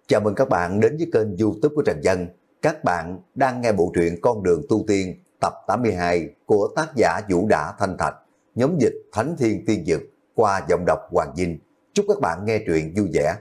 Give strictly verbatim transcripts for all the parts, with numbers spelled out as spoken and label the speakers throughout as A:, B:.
A: Chào mừng các bạn đến với kênh YouTube của Trần Dân. Các bạn đang nghe bộ truyện Con đường tu tiên tập tám mươi hai của tác giả Vũ Đả Thanh Thạch, nhóm dịch Thánh Thiên Tiên Dực qua giọng đọc Hoàng Vinh. Chúc các bạn nghe truyện vui vẻ.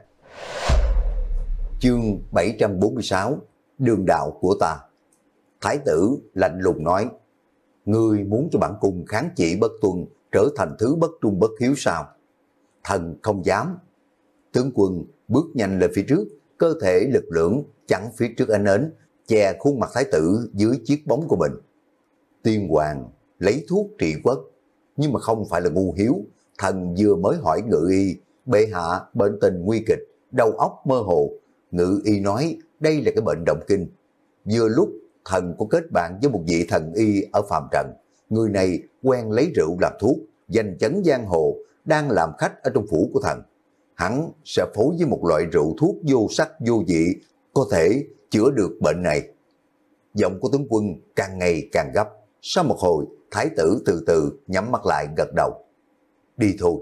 A: Chương bảy trăm bốn mươi sáu, Đường đạo của ta. Thái tử lạnh lùng nói: Ngươi muốn cho bản cung kháng chỉ bất tuân, trở thành thứ bất trung bất hiếu sao? Thần không dám. Tướng quân bước nhanh lên phía trước, cơ thể lực lưỡng chắn phía trước ánh nến, che khuôn mặt thái tử dưới chiếc bóng của mình. Tiên hoàng lấy thuốc trị quốc, nhưng mà không phải là ngu hiếu. Thần vừa mới hỏi ngự y, bệ hạ bệnh tình nguy kịch, đầu óc mơ hồ. Ngự y nói đây là cái bệnh động kinh. Vừa lúc thần có kết bạn với một vị thần y ở phàm trần. Người này quen lấy rượu làm thuốc, danh chấn giang hồ, đang làm khách ở trong phủ của thần. Hắn sẽ phối với một loại rượu thuốc vô sắc vô vị, có thể chữa được bệnh này. Giọng của tướng quân càng ngày càng gấp. Sau một hồi, thái tử từ từ nhắm mắt lại gật đầu. Đi thôi.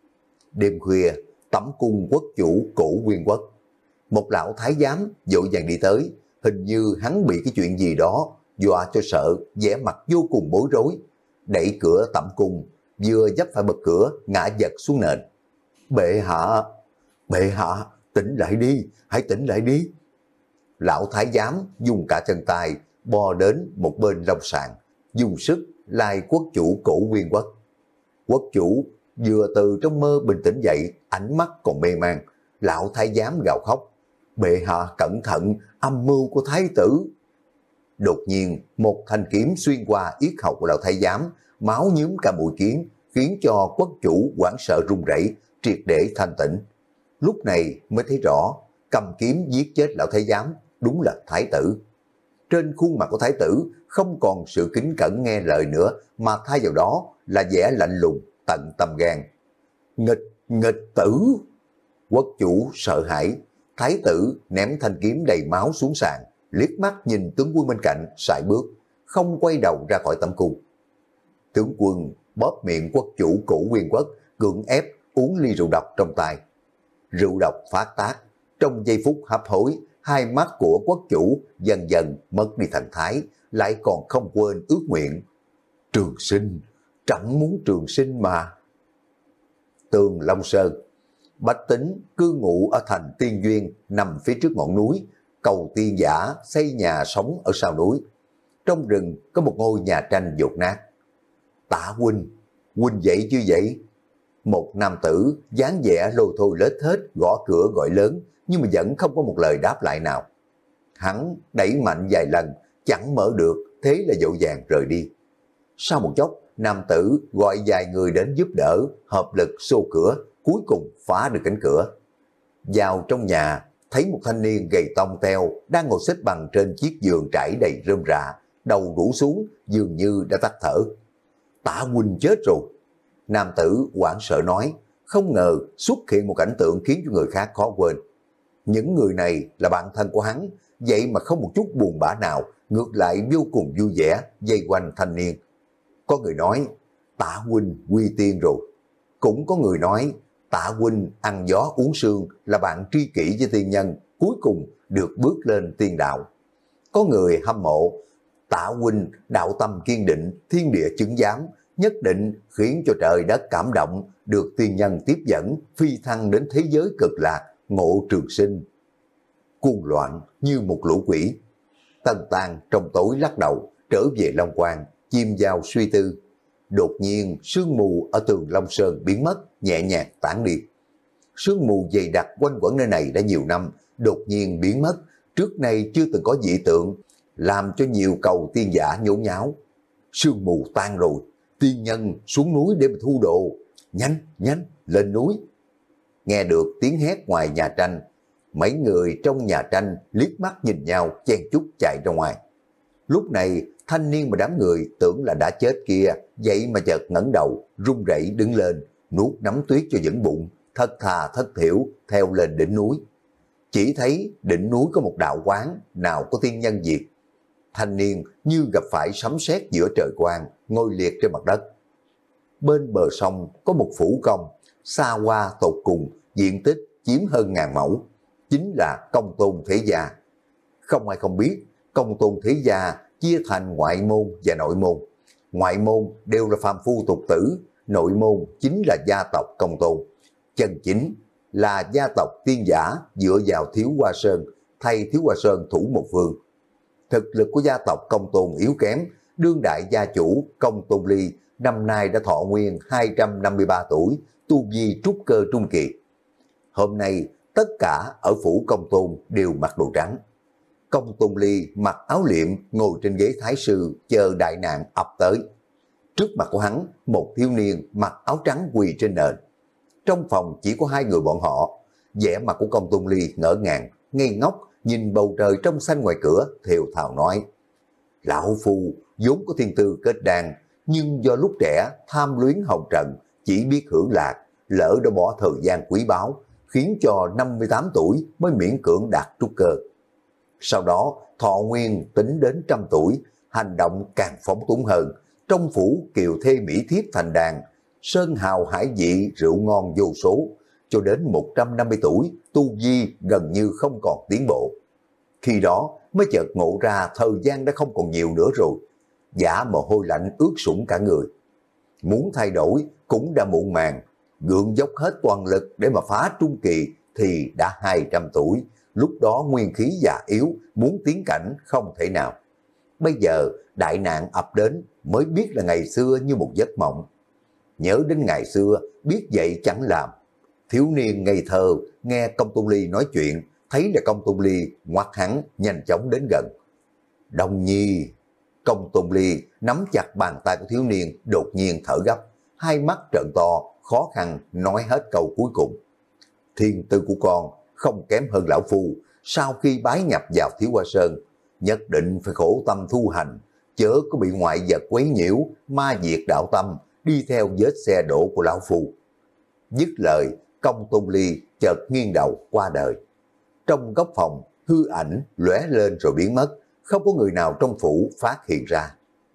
A: Đêm khuya, tẩm cung quốc chủ Cổ Nguyên Quốc. Một lão thái giám vội vàng đi tới, hình như hắn bị cái chuyện gì đó dọa cho sợ, vẻ mặt vô cùng bối rối. Đẩy cửa tẩm cung, vừa dấp phải bật cửa, ngã giật xuống nền. Bệ hạ, bệ hạ, tỉnh lại đi, hãy tỉnh lại đi. Lão thái giám dùng cả chân tay bò đến một bên long sàn, dùng sức lai quốc chủ Cổ Nguyên Quốc. Quốc chủ vừa từ trong mơ bình tĩnh dậy, ánh mắt còn mê man. Lão thái giám gào khóc: Bệ hạ cẩn thận, âm mưu của thái tử. Đột nhiên một thanh kiếm xuyên qua yết hầu của lão thái giám, máu nhuốm cả mũi kiếm, khiến cho quốc chủ hoảng sợ run rẩy, triệt để thanh tỉnh. Lúc này mới thấy rõ, cầm kiếm giết chết lão thái giám đúng là thái tử. Trên khuôn mặt của thái tử không còn sự kính cẩn nghe lời nữa, mà thay vào đó là vẻ lạnh lùng tận tâm gan. Nghịch, nghịch tử! Quốc chủ sợ hãi, thái tử ném thanh kiếm đầy máu xuống sàn, liếc mắt nhìn tướng quân bên cạnh, sải bước, không quay đầu ra khỏi tẩm cung. Tướng quân bóp miệng quốc chủ Cổ Nguyên Quốc, cưỡng ép uống ly rượu độc trong tay. Rượu độc phát tác, trong giây phút hấp hối, hai mắt của quốc chủ dần dần mất đi thần thái, lại còn không quên ước nguyện. Trường sinh, trẫm muốn trường sinh mà. Tường Long Sơn, bách tính cư ngụ ở thành Tiên Duyên, nằm phía trước ngọn núi. Cầu tiên giả xây nhà sống ở sau núi. Trong rừng có một ngôi nhà tranh dột nát. Tạ huynh, huynh dậy chưa vậy? Một nam tử dáng vẻ lôi thôi lết hết gõ cửa gọi lớn, nhưng mà vẫn không có một lời đáp lại nào. Hắn đẩy mạnh vài lần, chẳng mở được, thế là vội vàng rời đi. Sau một chốc, nam tử gọi vài người đến giúp đỡ, hợp lực xô cửa, cuối cùng phá được cánh cửa. Vào trong nhà, thấy một thanh niên gầy tông teo đang ngồi xếp bằng trên chiếc giường trải đầy rơm rạ, đầu rũ xuống, dường như đã tắt thở. Tạ huynh chết rồi. Nam tử hoảng sợ nói, không ngờ xuất hiện một cảnh tượng khiến cho người khác khó quên. Những người này là bạn thân của hắn, vậy mà không một chút buồn bã nào, ngược lại vô cùng vui vẻ, vây quanh thanh niên. Có người nói, Tạ huynh quy tiên rồi. Cũng có người nói, Tạ huynh ăn gió uống sương, là bạn tri kỷ với tiên nhân, cuối cùng được bước lên tiên đạo. Có người hâm mộ, Tạ huynh đạo tâm kiên định, thiên địa chứng giám, nhất định khiến cho trời đất cảm động, được tiên nhân tiếp dẫn, phi thăng đến thế giới cực lạc, ngộ trường sinh. Cuồng loạn như một lũ quỷ. Tân Tàng trong tối lắc đầu, trở về Long Quang, chìm vào suy tư. Đột nhiên sương mù ở tường Long Sơn biến mất, nhẹ nhàng tản đi. Sương mù dày đặc quanh quẩn nơi này đã nhiều năm, đột nhiên biến mất, trước nay chưa từng có dị tượng, làm cho nhiều cầu tiên giả nhốn nháo. Sương mù tan rồi, tiên nhân xuống núi để mà thu đồ. Nhanh, nhanh, lên núi. Nghe được tiếng hét ngoài nhà tranh, mấy người trong nhà tranh liếc mắt nhìn nhau, chen chúc chạy ra ngoài. Lúc này thanh niên mà đám người tưởng là đã chết kia, vậy mà chợt ngẩng đầu, run rẩy đứng lên, nuốt nắm tuyết cho vững bụng, thất thà thất thiểu theo lên đỉnh núi. Chỉ thấy đỉnh núi có một đạo quán, nào có tiên nhân diệt. Thanh niên như gặp phải sấm sét giữa trời quang, ngồi liệt trên mặt đất. Bên bờ sông có một phủ công, xa hoa tột cùng, diện tích chiếm hơn ngàn mẫu. chính là Công Tôn thế gia. Không ai không biết, Công Tôn thế gia chia thành ngoại môn và nội môn. Ngoại môn đều là phàm phu tục tử, nội môn chính là gia tộc Công Tôn. Chân chính là gia tộc tiên giả dựa vào Thiếu Hoa Sơn, thay Thiếu Hoa Sơn thủ một phương. Thực lực của gia tộc Công Tôn yếu kém, đương đại gia chủ Công Tôn Ly năm nay đã thọ nguyên hai trăm năm mươi ba tuổi, tu vi trúc cơ trung kỳ. Hôm nay, tất cả ở phủ Công Tôn đều mặc đồ trắng. Công Tôn Ly mặc áo liệm ngồi trên ghế thái sư chờ đại nạn ập tới. Trước mặt của hắn, một thiếu niên mặc áo trắng quỳ trên nền. Trong phòng chỉ có hai người bọn họ. Vẻ mặt của Công Tôn Ly ngỡ ngàng, ngây ngốc, nhìn bầu trời trong xanh ngoài cửa, thều thào nói: Lão phu vốn có thiên tư kết đan, nhưng do lúc trẻ tham luyến hồng trần, chỉ biết hưởng lạc, lỡ đã bỏ thời gian quý báu, khiến cho năm mươi tám tuổi mới miễn cưỡng đạt trúc cơ. Sau đó thọ nguyên tính đến trăm tuổi, hành động càng phóng túng hơn, trong phủ kiều thê mỹ thiếp thành đàn, sơn hào hải vị rượu ngon vô số, cho đến một trăm năm mươi tuổi, tu vi gần như không còn tiến bộ. Khi đó mới chợt ngộ ra thời gian đã không còn nhiều nữa rồi, giả mồ hôi lạnh ướt sũng cả người. Muốn thay đổi cũng đã muộn màng, gượng dốc hết toàn lực để mà phá trung kỳ thì đã hai trăm tuổi, lúc đó nguyên khí già yếu, muốn tiến cảnh không thể nào. Bây giờ đại nạn ập đến mới biết là ngày xưa như một giấc mộng. Nhớ đến ngày xưa biết vậy chẳng làm. Thiếu niên ngây thơ nghe Công Tôn Ly nói chuyện, thấy là Công Tôn Ly ngoắt hắn nhanh chóng đến gần. Đồng nhi. Công Tôn Ly nắm chặt bàn tay của thiếu niên, đột nhiên thở gấp, hai mắt trợn to, khó khăn nói hết câu cuối cùng. Thiên tư của con không kém hơn lão phu, sau khi bái nhập vào Thiếu Hoa Sơn, nhất định phải khổ tâm thu hành, chớ có bị ngoại vật quấy nhiễu, ma diệt đạo tâm, đi theo vết xe đổ của lão phu. Dứt lời, Công Tôn Ly chợt nghiêng đầu qua đời. Trong góc phòng, hư ảnh lóe lên rồi biến mất, không có người nào trong phủ phát hiện ra.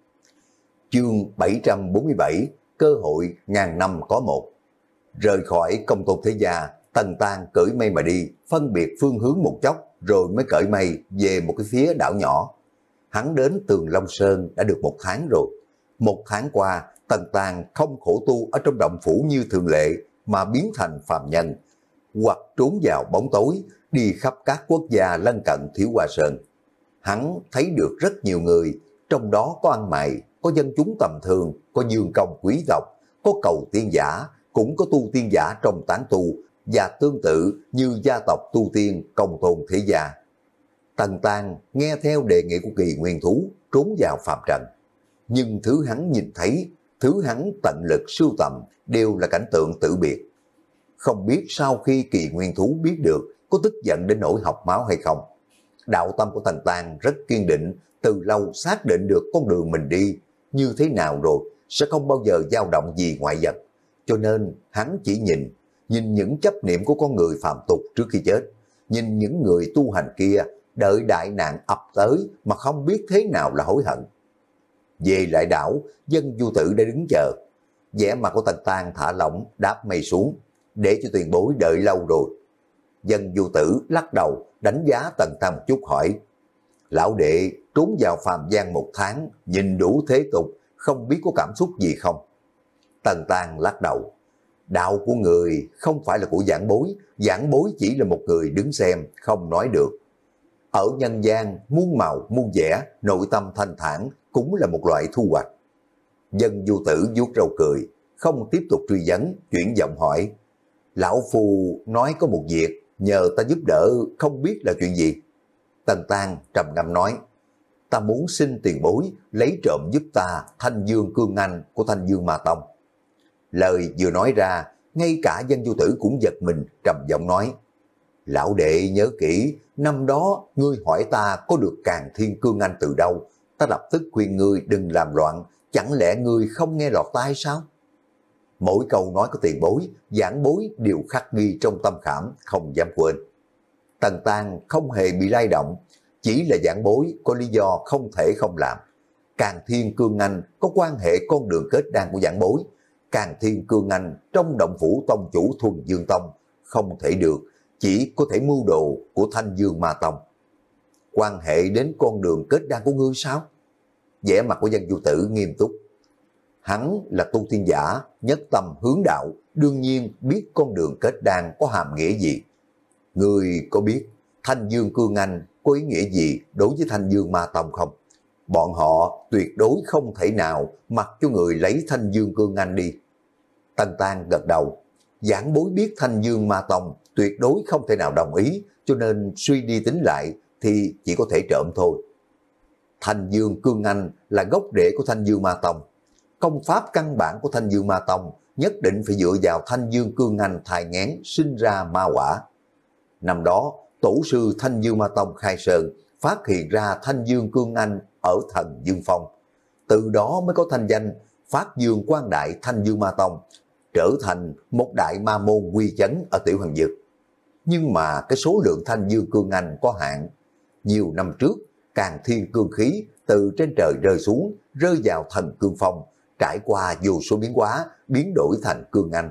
A: Chương bảy trăm bốn mươi bảy, cơ hội ngàn năm có một. Rời khỏi Công Tôn thế gia, Tần Tang cởi mây mà đi, phân biệt phương hướng một chốc, rồi mới cởi mây về một cái phía đảo nhỏ. Hắn đến Tường Long Sơn đã được một tháng rồi. Một tháng qua, Tần Tang không khổ tu ở trong động phủ như thường lệ, mà biến thành phàm nhân, hoặc trốn vào bóng tối, đi khắp các quốc gia lân cận Thiếu Hoa Sơn. Hắn thấy được rất nhiều người, trong đó có ăn mày, có dân chúng tầm thường, có dương công quý tộc, có cầu tiên giả, cũng có tu tiên giả trong tán tu, và tương tự như gia tộc tu tiên Công Tôn thế gia. Tần Tang nghe theo đề nghị của Kỳ Nguyên Thú, trốn vào phàm trần. Nhưng thứ hắn nhìn thấy, thứ hắn tận lực sưu tầm đều là cảnh tượng tử biệt. Không biết sau khi Kỳ Nguyên Thú biết được có tức giận đến nỗi học máu hay không. Đạo tâm của Tần Tang rất kiên định, từ lâu xác định được con đường mình đi như thế nào rồi, sẽ không bao giờ dao động gì ngoại vật. Cho nên hắn chỉ nhìn, nhìn những chấp niệm của con người phàm tục trước khi chết, nhìn những người tu hành kia đợi đại nạn ập tới mà không biết thế nào là hối hận. Về lại đảo, Dân Du Tử đã đứng chờ. Vẻ mặt của Tần Tang thả lỏng, đáp mây xuống, để cho tiền bối đợi lâu rồi. Dân Du Tử lắc đầu, đánh giá Tần Tang một chút hỏi: Lão đệ trốn vào phàm gian một tháng, nhìn đủ thế tục, không biết có cảm xúc gì không? Tần Tang lắc đầu: Đạo của người không phải là của giảng bối, giảng bối chỉ là một người đứng xem, không nói được. Ở nhân gian, muôn màu, muôn vẻ, nội tâm thanh thản cũng là một loại thu hoạch. Dân Du Tử vuốt râu cười, không tiếp tục truy vấn, chuyển giọng hỏi: Lão Phu nói có một việc, nhờ ta giúp đỡ, không biết là chuyện gì? Tần Tang trầm ngâm nói: Ta muốn xin tiền bối lấy trộm giúp ta Thanh Dương Cương Anh của Thanh Dương Ma Tông. Lời vừa nói ra, ngay cả Dân Du Tử cũng giật mình, trầm giọng nói: Lão đệ nhớ kỹ, năm đó ngươi hỏi ta có được Càn Thiên Cương Anh từ đâu, ta lập tức khuyên ngươi đừng làm loạn, chẳng lẽ ngươi không nghe lọt tai sao? Mỗi câu nói của tiền bối, giảng bối đều khắc ghi trong tâm khảm, không dám quên. Tần Tang không hề bị lay động, chỉ là giảng bối có lý do không thể không làm. Càn Thiên Cương Anh có quan hệ con đường kết đan của giảng bối. Càn Thiên Cương Anh trong động phủ tông chủ Thuần Dương Tông không thể được, chỉ có thể mưu đồ của Thanh Dương Ma Tông. Quan hệ đến con đường kết đan của ngươi sao? Vẻ mặt của Dân Du Tử nghiêm túc. Hắn là tu tiên giả, nhất tâm hướng đạo, đương nhiên biết con đường kết đan có hàm nghĩa gì. Ngươi có biết Thanh Dương Cương Anh có ý nghĩa gì đối với Thanh Dương Ma Tông không? Bọn họ tuyệt đối không thể nào mặc cho người lấy Thanh Dương Cương Anh đi. Tần Tang gật đầu. Giảng bối biết Thanh Dương Ma Tông tuyệt đối không thể nào đồng ý, cho nên suy đi tính lại thì chỉ có thể trộm thôi. Thanh Dương Cương Anh là gốc rễ của Thanh Dương Ma Tông. Công pháp căn bản của Thanh Dương Ma Tông nhất định phải dựa vào Thanh Dương Cương Anh thai nghén sinh ra ma quả. Năm đó, tổ sư Thanh Dương Ma Tông Khai Sơn phát hiện ra Thanh Dương Cương Anh ở Thần Dương Phong. Từ đó mới có thanh danh phát dương quang đại Thanh Dương Ma Tông, trở thành một đại ma môn uy chấn ở Tiểu Hoàng Dực. Nhưng mà cái số lượng Thanh Dương Cương Anh có hạn. Nhiều năm trước, Càn Thiên Cương Khí từ trên trời rơi xuống, rơi vào Thần Cương Phong, trải qua vô số biến hóa, biến đổi thành Cương Anh.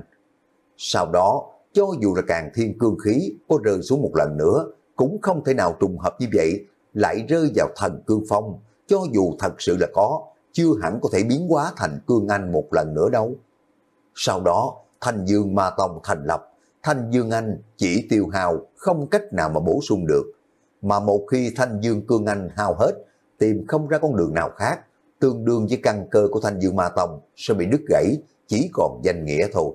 A: Sau đó, cho dù là Càn Thiên Cương Khí có rơi xuống một lần nữa, cũng không thể nào trùng hợp như vậy, lại rơi vào Thần Cương Phong, cho dù thật sự là có, chưa hẳn có thể biến hóa thành Cương Anh một lần nữa đâu. Sau đó, Thanh Dương Ma Tông thành lập, Thanh Dương Anh chỉ tiêu hao, không cách nào mà bổ sung được. Mà một khi Thanh Dương Cương Anh hao hết, tìm không ra con đường nào khác, tương đương với căn cơ của Thanh Dương Ma Tông sẽ bị đứt gãy, chỉ còn danh nghĩa thôi.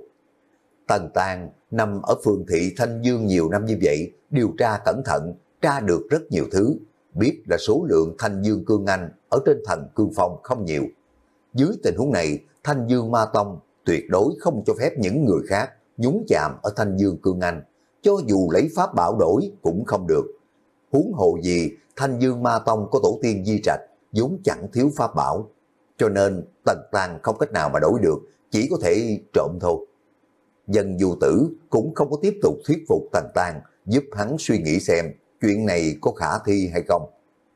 A: Tần Tang nằm ở phường thị Thanh Dương nhiều năm như vậy, điều tra cẩn thận, tra được rất nhiều thứ, biết là số lượng Thanh Dương Cương Anh ở trên Thần Cương Phong không nhiều. Dưới tình huống này, Thanh Dương Ma Tông tuyệt đối không cho phép những người khác nhúng chạm ở Thanh Dương Cương Anh, cho dù lấy pháp bảo đổi cũng không được. Huống hồ gì, Thanh Dương Ma Tông có tổ tiên di trạch, vốn chẳng thiếu pháp bảo, cho nên Tần Tang không cách nào mà đổi được, chỉ có thể trộm thôi. Dân Du Tử cũng không có tiếp tục thuyết phục Tần Tang, giúp hắn suy nghĩ xem chuyện này có khả thi hay không.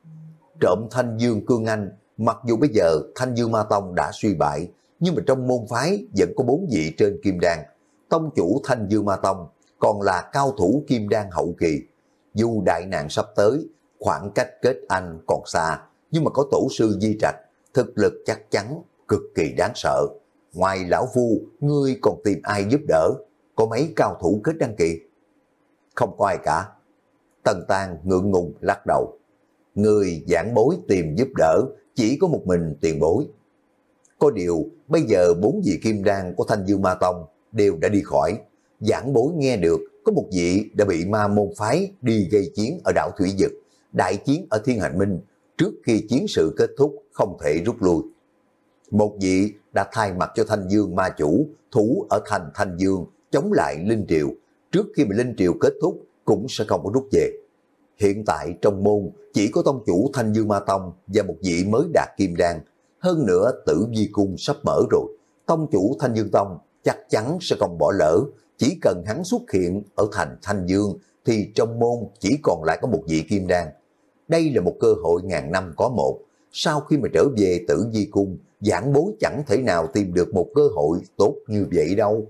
A: Trộm Thanh Dương Cương Anh, mặc dù bây giờ Thanh Dương Ma Tông đã suy bại, nhưng mà trong môn phái vẫn có bốn vị trên kim đan. Tông chủ Thanh Dương Ma Tông còn là cao thủ kim đan hậu kỳ. Dù đại nạn sắp tới, khoảng cách kết anh còn xa, nhưng mà có tổ sư di trạch, thực lực chắc chắn cực kỳ đáng sợ. Ngoài lão phu, ngươi còn tìm ai giúp đỡ? Có mấy cao thủ kết đăng kỳ? Không có ai cả. Tần Tang ngượng ngùng lắc đầu. Người giảng bối tìm giúp đỡ, chỉ có một mình tiền bối. Có điều, bây giờ bốn vị kim đan của Thanh Dương Ma Tông đều đã đi khỏi. Giảng bối nghe được có một vị đã bị ma môn phái đi gây chiến ở đảo Thủy Dực, đại chiến ở Thiên Hành Minh, trước khi chiến sự kết thúc không thể rút lui. Một vị đã thay mặt cho Thanh Dương ma chủ, thủ ở thành Thanh Dương, chống lại Linh Triều, trước khi mà Linh Triều kết thúc cũng sẽ không có rút về. Hiện tại trong môn chỉ có tông chủ Thanh Dương Ma Tông và một vị mới đạt kim đan. Hơn nữa Tử Vi Cung sắp mở rồi, tông chủ Thanh Dương Tông chắc chắn sẽ không bỏ lỡ. Chỉ cần hắn xuất hiện ở thành Thanh Dương thì trong môn chỉ còn lại có một vị kim đan. Đây là một cơ hội ngàn năm có một. Sau khi mà trở về Tử Vi Cung, giảng bối chẳng thể nào tìm được một cơ hội tốt như vậy đâu.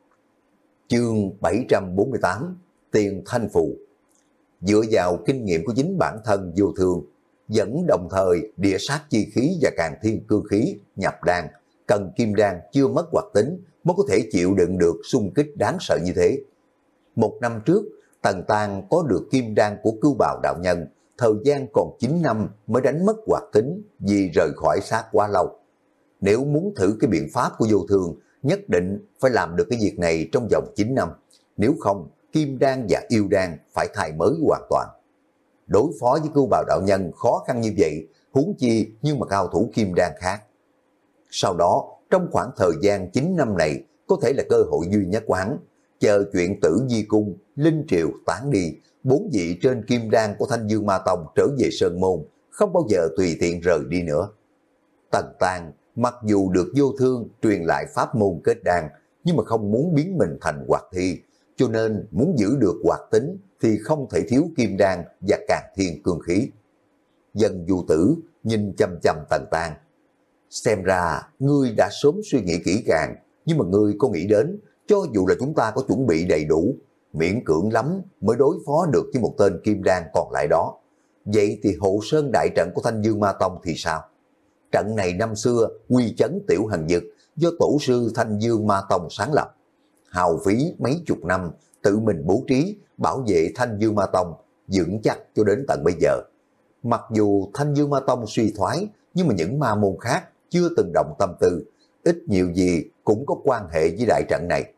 A: Chương bảy trăm bốn mươi tám, Tiền Thanh Phù. Dựa vào kinh nghiệm của chính bản thân Vô Thương, dẫn đồng thời địa sát chi khí và Càn Thiên Cương Khí nhập đan, cần kim đan chưa mất hoạt tính mới có thể chịu đựng được xung kích đáng sợ như thế. Một năm trước, Tần Tang có được kim đan của Cưu Bào đạo nhân, thời gian còn chín năm mới đánh mất hoạt tính vì rời khỏi xác quá lâu. Nếu muốn thử cái biện pháp của Vô Thương, nhất định phải làm được cái việc này trong vòng chín năm. Nếu không, kim đan và yêu đan phải thay mới hoàn toàn. Đối phó với Cưu Bào đạo nhân khó khăn như vậy, huống chi nhưng mà cao thủ kim đan khác. Sau đó, trong khoảng thời gian chín năm này, có thể là cơ hội duy nhất của hắn. Chờ chuyện Tử Vi Cung, Linh Triều tán đi, bốn vị trên kim đan của Thanh Dương Ma Tông trở về Sơn Môn, không bao giờ tùy tiện rời đi nữa. Tần Tang mặc dù được Vô Thương truyền lại pháp môn kết đan, nhưng mà không muốn biến mình thành hoạt thi, cho nên muốn giữ được hoạt tính thì không thể thiếu kim đan và Càn Thiên Cương Khí. Dân Du Tử nhìn chăm chăm Tần Tang. Xem ra ngươi đã sớm suy nghĩ kỹ càng, nhưng mà ngươi có nghĩ đến, cho dù là chúng ta có chuẩn bị đầy đủ, miễn cưỡng lắm mới đối phó được với một tên kim đan còn lại đó. Vậy thì hộ sơn đại trận của Thanh Dương Ma Tông thì sao? Trận này năm xưa quy chấn Tiểu Hằng Dực do tổ sư Thanh Dương Ma Tông sáng lập, hào phí mấy chục năm tự mình bố trí bảo vệ Thanh Dương Ma Tông vững chắc cho đến tận bây giờ. Mặc dù Thanh Dương Ma Tông suy thoái, nhưng mà những ma môn khác chưa từng động tâm tư, ít nhiều gì cũng có quan hệ với đại trận này.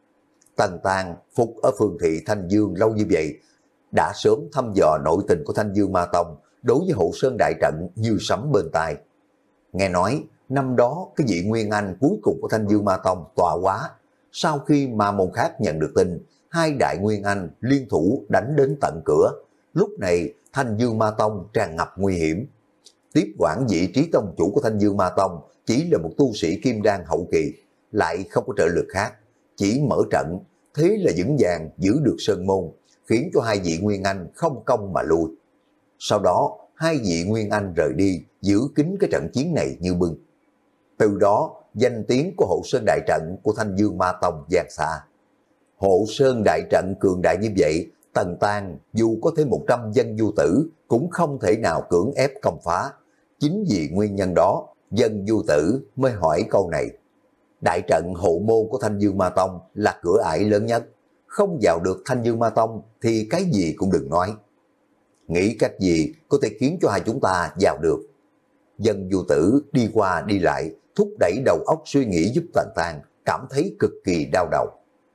A: Tần Tàng phục ở phường thị Thanh Dương lâu như vậy, đã sớm thăm dò nội tình của Thanh Dương Ma Tông đối với hộ sơn đại trận như sấm bên tai. Nghe nói năm đó cái vị Nguyên Anh cuối cùng của Thanh Dương Ma Tông tọa hóa, sau khi ma môn khác nhận được tin, hai đại Nguyên Anh liên thủ đánh đến tận cửa. Lúc này Thanh Dương Ma Tông tràn ngập nguy hiểm. Tiếp quản vị trí tông chủ của Thanh Dương Ma Tông chỉ là một tu sĩ kim đan hậu kỳ, lại không có trợ lực khác, chỉ mở trận, thế là vững vàng giữ được sơn môn, khiến cho hai vị Nguyên Anh không công mà lui. Sau đó hai vị Nguyên Anh rời đi, giữ kín cái trận chiến này như bưng. Từ đó danh tiếng của hộ sơn đại trận của Thanh Dương Ma Tông vang xa. Hộ sơn đại trận cường đại như vậy, Tần Tàng dù có thêm một trăm dân du tử cũng không thể nào cưỡng ép công phá. Chính vì nguyên nhân đó, dân du tử mới hỏi câu này. Đại trận hộ môn của Thanh Dương Ma Tông là cửa ải lớn nhất. Không vào được Thanh Dương Ma Tông thì cái gì cũng đừng nói. Nghĩ cách gì có thể khiến cho hai chúng ta vào được? Dân du tử đi qua đi lại, thúc đẩy đầu óc suy nghĩ giúp Tần Tàng cảm thấy cực kỳ đau đầu.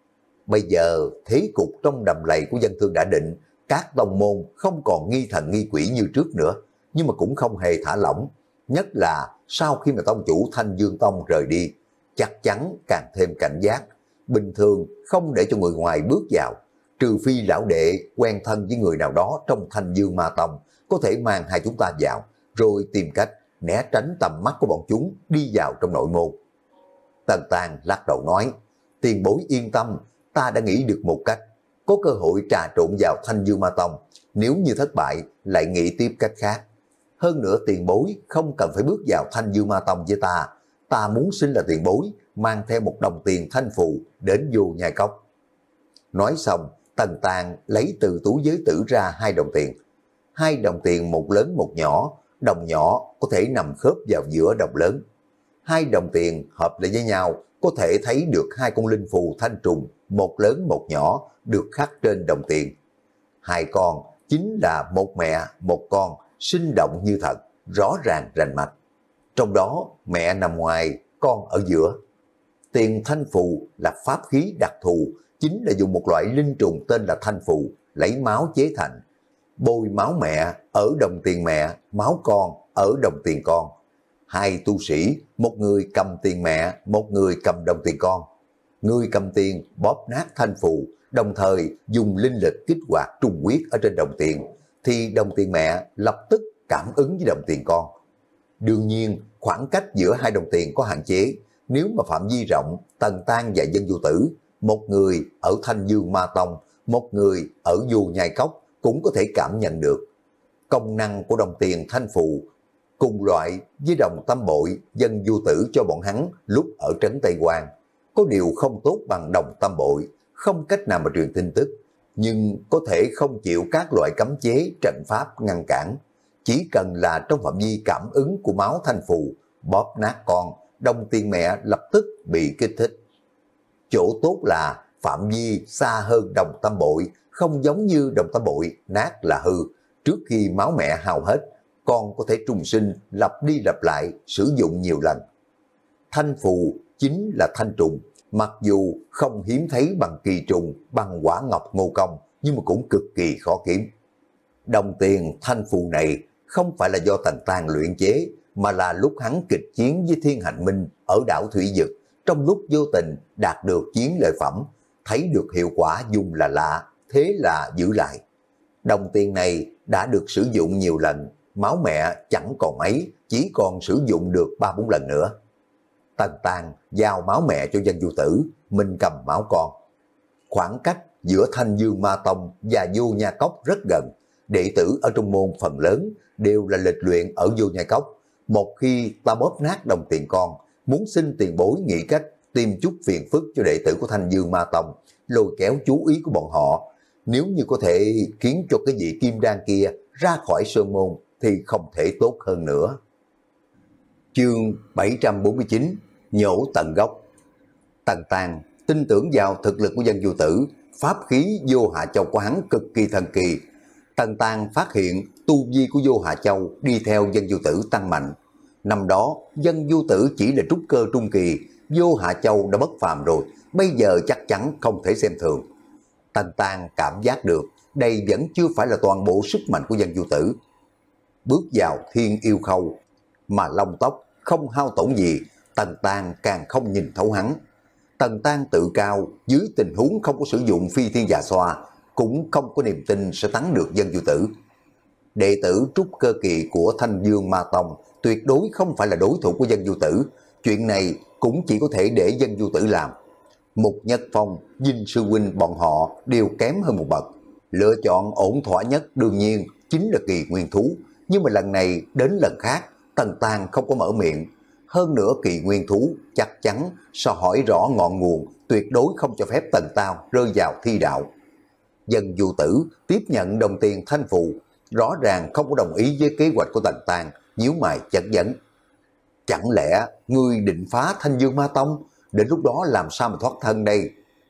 A: Bây giờ thế cục trong đầm lầy của dân thương đã định, các tông môn không còn nghi thần nghi quỷ như trước nữa, nhưng mà cũng không hề thả lỏng. Nhất là sau khi mà tông chủ Thanh Dương Tông rời đi, chắc chắn càng thêm cảnh giác. Bình thường không để cho người ngoài bước vào, trừ phi lão đệ quen thân với người nào đó trong Thanh Dương Ma Tông, có thể mang hai chúng ta vào, rồi tìm cách né tránh tầm mắt của bọn chúng đi vào trong nội môn. Tần Tàng lắc đầu nói, tiền bối yên tâm, ta đã nghĩ được một cách, có cơ hội trà trộn vào Thanh Dương Ma Tông, nếu như thất bại lại nghĩ tiếp cách khác. Hơn nữa tiền bối không cần phải bước vào Thanh Dương Ma Tông với ta, ta muốn xin là tiền bối mang theo một đồng tiền thanh phù đến Vô Nhai Cốc. Nói xong, Tần Tàng lấy từ túi giới tử ra hai đồng tiền. Hai đồng tiền một lớn một nhỏ, đồng nhỏ có thể nằm khớp vào giữa đồng lớn. Hai đồng tiền hợp lại với nhau, có thể thấy được hai con linh phù thanh trùng, một lớn một nhỏ, được khắc trên đồng tiền. Hai con chính là một mẹ, một con, sinh động như thật, rõ ràng rành mạch. Trong đó mẹ nằm ngoài, con ở giữa. Tiền thanh phù là pháp khí đặc thù, chính là dùng một loại linh trùng tên là thanh phù, lấy máu chế thành. Bôi máu mẹ ở đồng tiền mẹ, máu con ở đồng tiền con. Hai tu sĩ, một người cầm tiền mẹ, một người cầm đồng tiền con. Người cầm tiền bóp nát thanh phù, đồng thời dùng linh lực kích hoạt trùng quyết ở trên đồng tiền, thì đồng tiền mẹ lập tức cảm ứng với đồng tiền con. Đương nhiên, khoảng cách giữa hai đồng tiền có hạn chế, nếu mà phạm vi rộng, Tần Tàng và dân du tử, một người ở Thanh Dương Ma Tông, một người ở Vô Nhai Cốc cũng có thể cảm nhận được. Công năng của đồng tiền thanh phù cùng loại với đồng tâm bội dân du tử cho bọn hắn lúc ở trấn Tây Quan. Có điều không tốt bằng đồng tâm bội, không cách nào mà truyền tin tức, nhưng có thể không chịu các loại cấm chế trận pháp ngăn cản. Chỉ cần là trong phạm vi cảm ứng của máu thanh phù, bóp nát con, đồng tiền mẹ lập tức bị kích thích. Chỗ tốt là phạm vi xa hơn đồng tâm bội, không giống như đồng tâm bội nát là hư. Trước khi máu mẹ hao hết, con có thể trùng sinh, lặp đi lặp lại, sử dụng nhiều lần. Thanh phù chính là thanh trùng, mặc dù không hiếm thấy bằng kỳ trùng, bằng quả ngọc ngô công, nhưng mà cũng cực kỳ khó kiếm. Đồng tiền thanh phù này không phải là do Tần Tàng luyện chế, mà là lúc hắn kịch chiến với Thiên Hành Minh ở đảo Thủy Dực, trong lúc vô tình đạt được chiến lợi phẩm, thấy được hiệu quả dùng là lạ, thế là giữ lại. Đồng tiền này đã được sử dụng nhiều lần, máu mẹ chẳng còn mấy, chỉ còn sử dụng được ba bốn lần nữa. Tần Tàng giao máu mẹ cho dân du tử, mình cầm máu con. Khoảng cách giữa Thanh Dương Ma Tông và Vô Nhai Cốc rất gần, đệ tử ở trong môn phần lớn đều là lịch luyện ở Vô Nhai Cốc. Một khi ta bóp nát đồng tiền con, muốn xin tiền bối nghĩ cách tìm chút phiền phức cho đệ tử của Thanh Dương Ma Tông, lôi kéo chú ý của bọn họ. Nếu như có thể khiến cho cái vị kim đan kia ra khỏi sơn môn thì không thể tốt hơn nữa. Chương bảy trăm bốn mươi chín, nhổ tận gốc. Tần Tàng tin tưởng vào thực lực của Dân Du Tử, pháp khí Vô Hạ Châu của hắn cực kỳ thần kỳ. Tần Tàng phát hiện tu vi của Vô Hạ Châu đi theo Dân Du Tử tăng mạnh. Năm đó, Dân Du Tử chỉ là trúc cơ trung kỳ, Vô Hạ Châu đã bất phàm rồi, bây giờ chắc chắn không thể xem thường. Tần Tàng cảm giác được đây vẫn chưa phải là toàn bộ sức mạnh của Dân Du Tử. Bước vào Thiên Yêu Khâu, mà lông tóc không hao tổn gì, Tần Tàng càng không nhìn thấu hắn. Tần Tàng tự cao, dưới tình huống không có sử dụng phi thiên dạ xoa, cũng không có niềm tin sẽ thắng được Dân Du Tử. Đệ tử trúc cơ kỳ của Thanh Dương Ma Tông tuyệt đối không phải là đối thủ của Dân Du Tử, chuyện này cũng chỉ có thể để Dân Du Tử làm. Mục Nhất Phong, Dinh Sư Huynh bọn họ đều kém hơn một bậc. Lựa chọn ổn thỏa nhất đương nhiên chính là Kỳ Nguyên Thú, nhưng mà lần này đến lần khác, Tần Tàng không có mở miệng. Hơn nữa Kỳ Nguyên Thú chắc chắn so hỏi rõ ngọn nguồn, tuyệt đối không cho phép Tần Tao rơi vào thi đạo. Dân Du Tử tiếp nhận đồng tiền thanh phụ, rõ ràng không có đồng ý với kế hoạch của Tần Tàng, nhíu mày chất vấn. Chẳng lẽ ngươi định phá Thanh Dương Ma Tông, đến lúc đó làm sao mà thoát thân đây?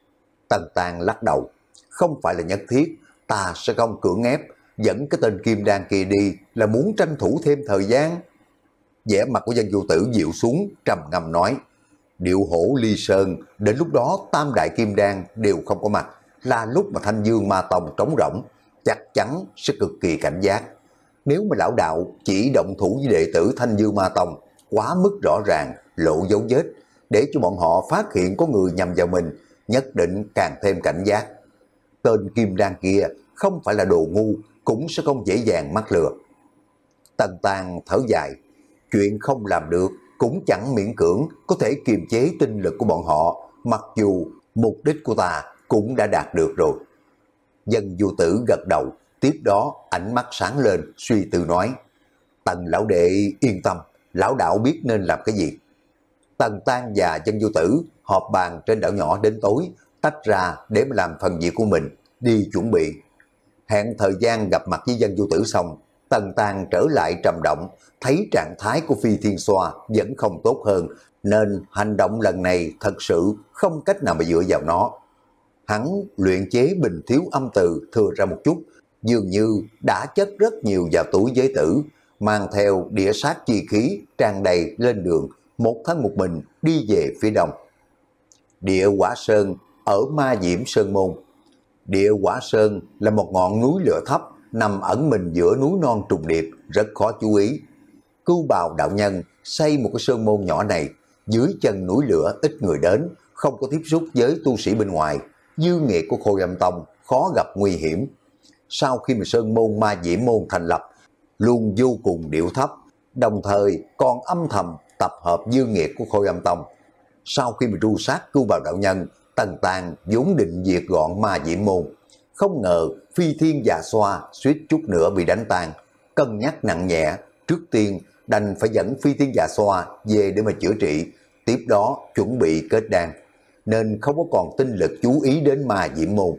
A: Tần Tàng lắc đầu, không phải là nhất thiết, ta sẽ không cưỡng ép, dẫn cái tên Kim Đan kia đi là muốn tranh thủ thêm thời gian. Vẻ mặt của Dân Du Tử dịu xuống, trầm ngâm nói, Điệu Hổ Ly Sơn, đến lúc đó tam đại Kim Đan đều không có mặt, là lúc mà Thanh Dương Ma Tông trống rỗng, chắc chắn sẽ cực kỳ cảnh giác. Nếu mà lão đạo chỉ động thủ với đệ tử Thanh Dương Ma Tông quá mức rõ ràng, lộ dấu vết, để cho bọn họ phát hiện có người nhằm vào mình, nhất định càng thêm cảnh giác. Tên Kim Đan kia không phải là đồ ngu, cũng sẽ không dễ dàng mắc lừa. Tần Tàng thở dài, chuyện không làm được cũng chẳng miễn cưỡng có thể kiềm chế tinh lực của bọn họ, mặc dù mục đích của ta cũng đã đạt được rồi. Dân Du Tử gật đầu, tiếp đó ánh mắt sáng lên, suy tư nói, Tần lão đệ yên tâm, lão đạo biết nên làm cái gì. Tần Tang và Dân Du Tử họp bàn trên đảo nhỏ đến tối, tách ra để mà làm phần việc của mình, đi chuẩn bị. Hẹn thời gian gặp mặt với Dân Du Tử xong, Tần Tang trở lại trầm động, thấy trạng thái của Phi Thiên Xoa vẫn không tốt hơn, nên hành động lần này thật sự không cách nào mà dựa vào nó. Hắn luyện chế bình thiếu âm từ thừa ra một chút, dường như đã chất rất nhiều vào túi giới tử, mang theo địa sát chi khí tràn đầy lên đường, một thân một mình đi về phía đông. Địa Quả Sơn ở Ma Diễm Sơn Môn. Địa Quả Sơn là một ngọn núi lửa thấp nằm ẩn mình giữa núi non trùng điệp, rất khó chú ý. Cưu Bào đạo nhân xây một cái sơn môn nhỏ này, dưới chân núi lửa ít người đến, không có tiếp xúc với tu sĩ bên ngoài, dư nghiệt của Khôi Âm Tông khó gặp nguy hiểm. Sau khi mà sơn môn Ma Diễm môn thành lập, luôn vô cùng điệu thấp, đồng thời còn âm thầm tập hợp dư nghiệt của Khôi Âm Tông. Sau khi mà tru sát Cưu Bào đạo nhân, Tần Tàng vốn định diệt gọn Ma Diễm môn, không ngờ Phi Thiên Dạ Xoa suýt chút nữa bị đánh tan, cân nhắc nặng nhẹ, trước tiên đành phải dẫn Phi Thiên Dạ Xoa về để mà chữa trị, tiếp đó chuẩn bị kết đan, nên không có còn tinh lực chú ý đến Ma Diễm môn.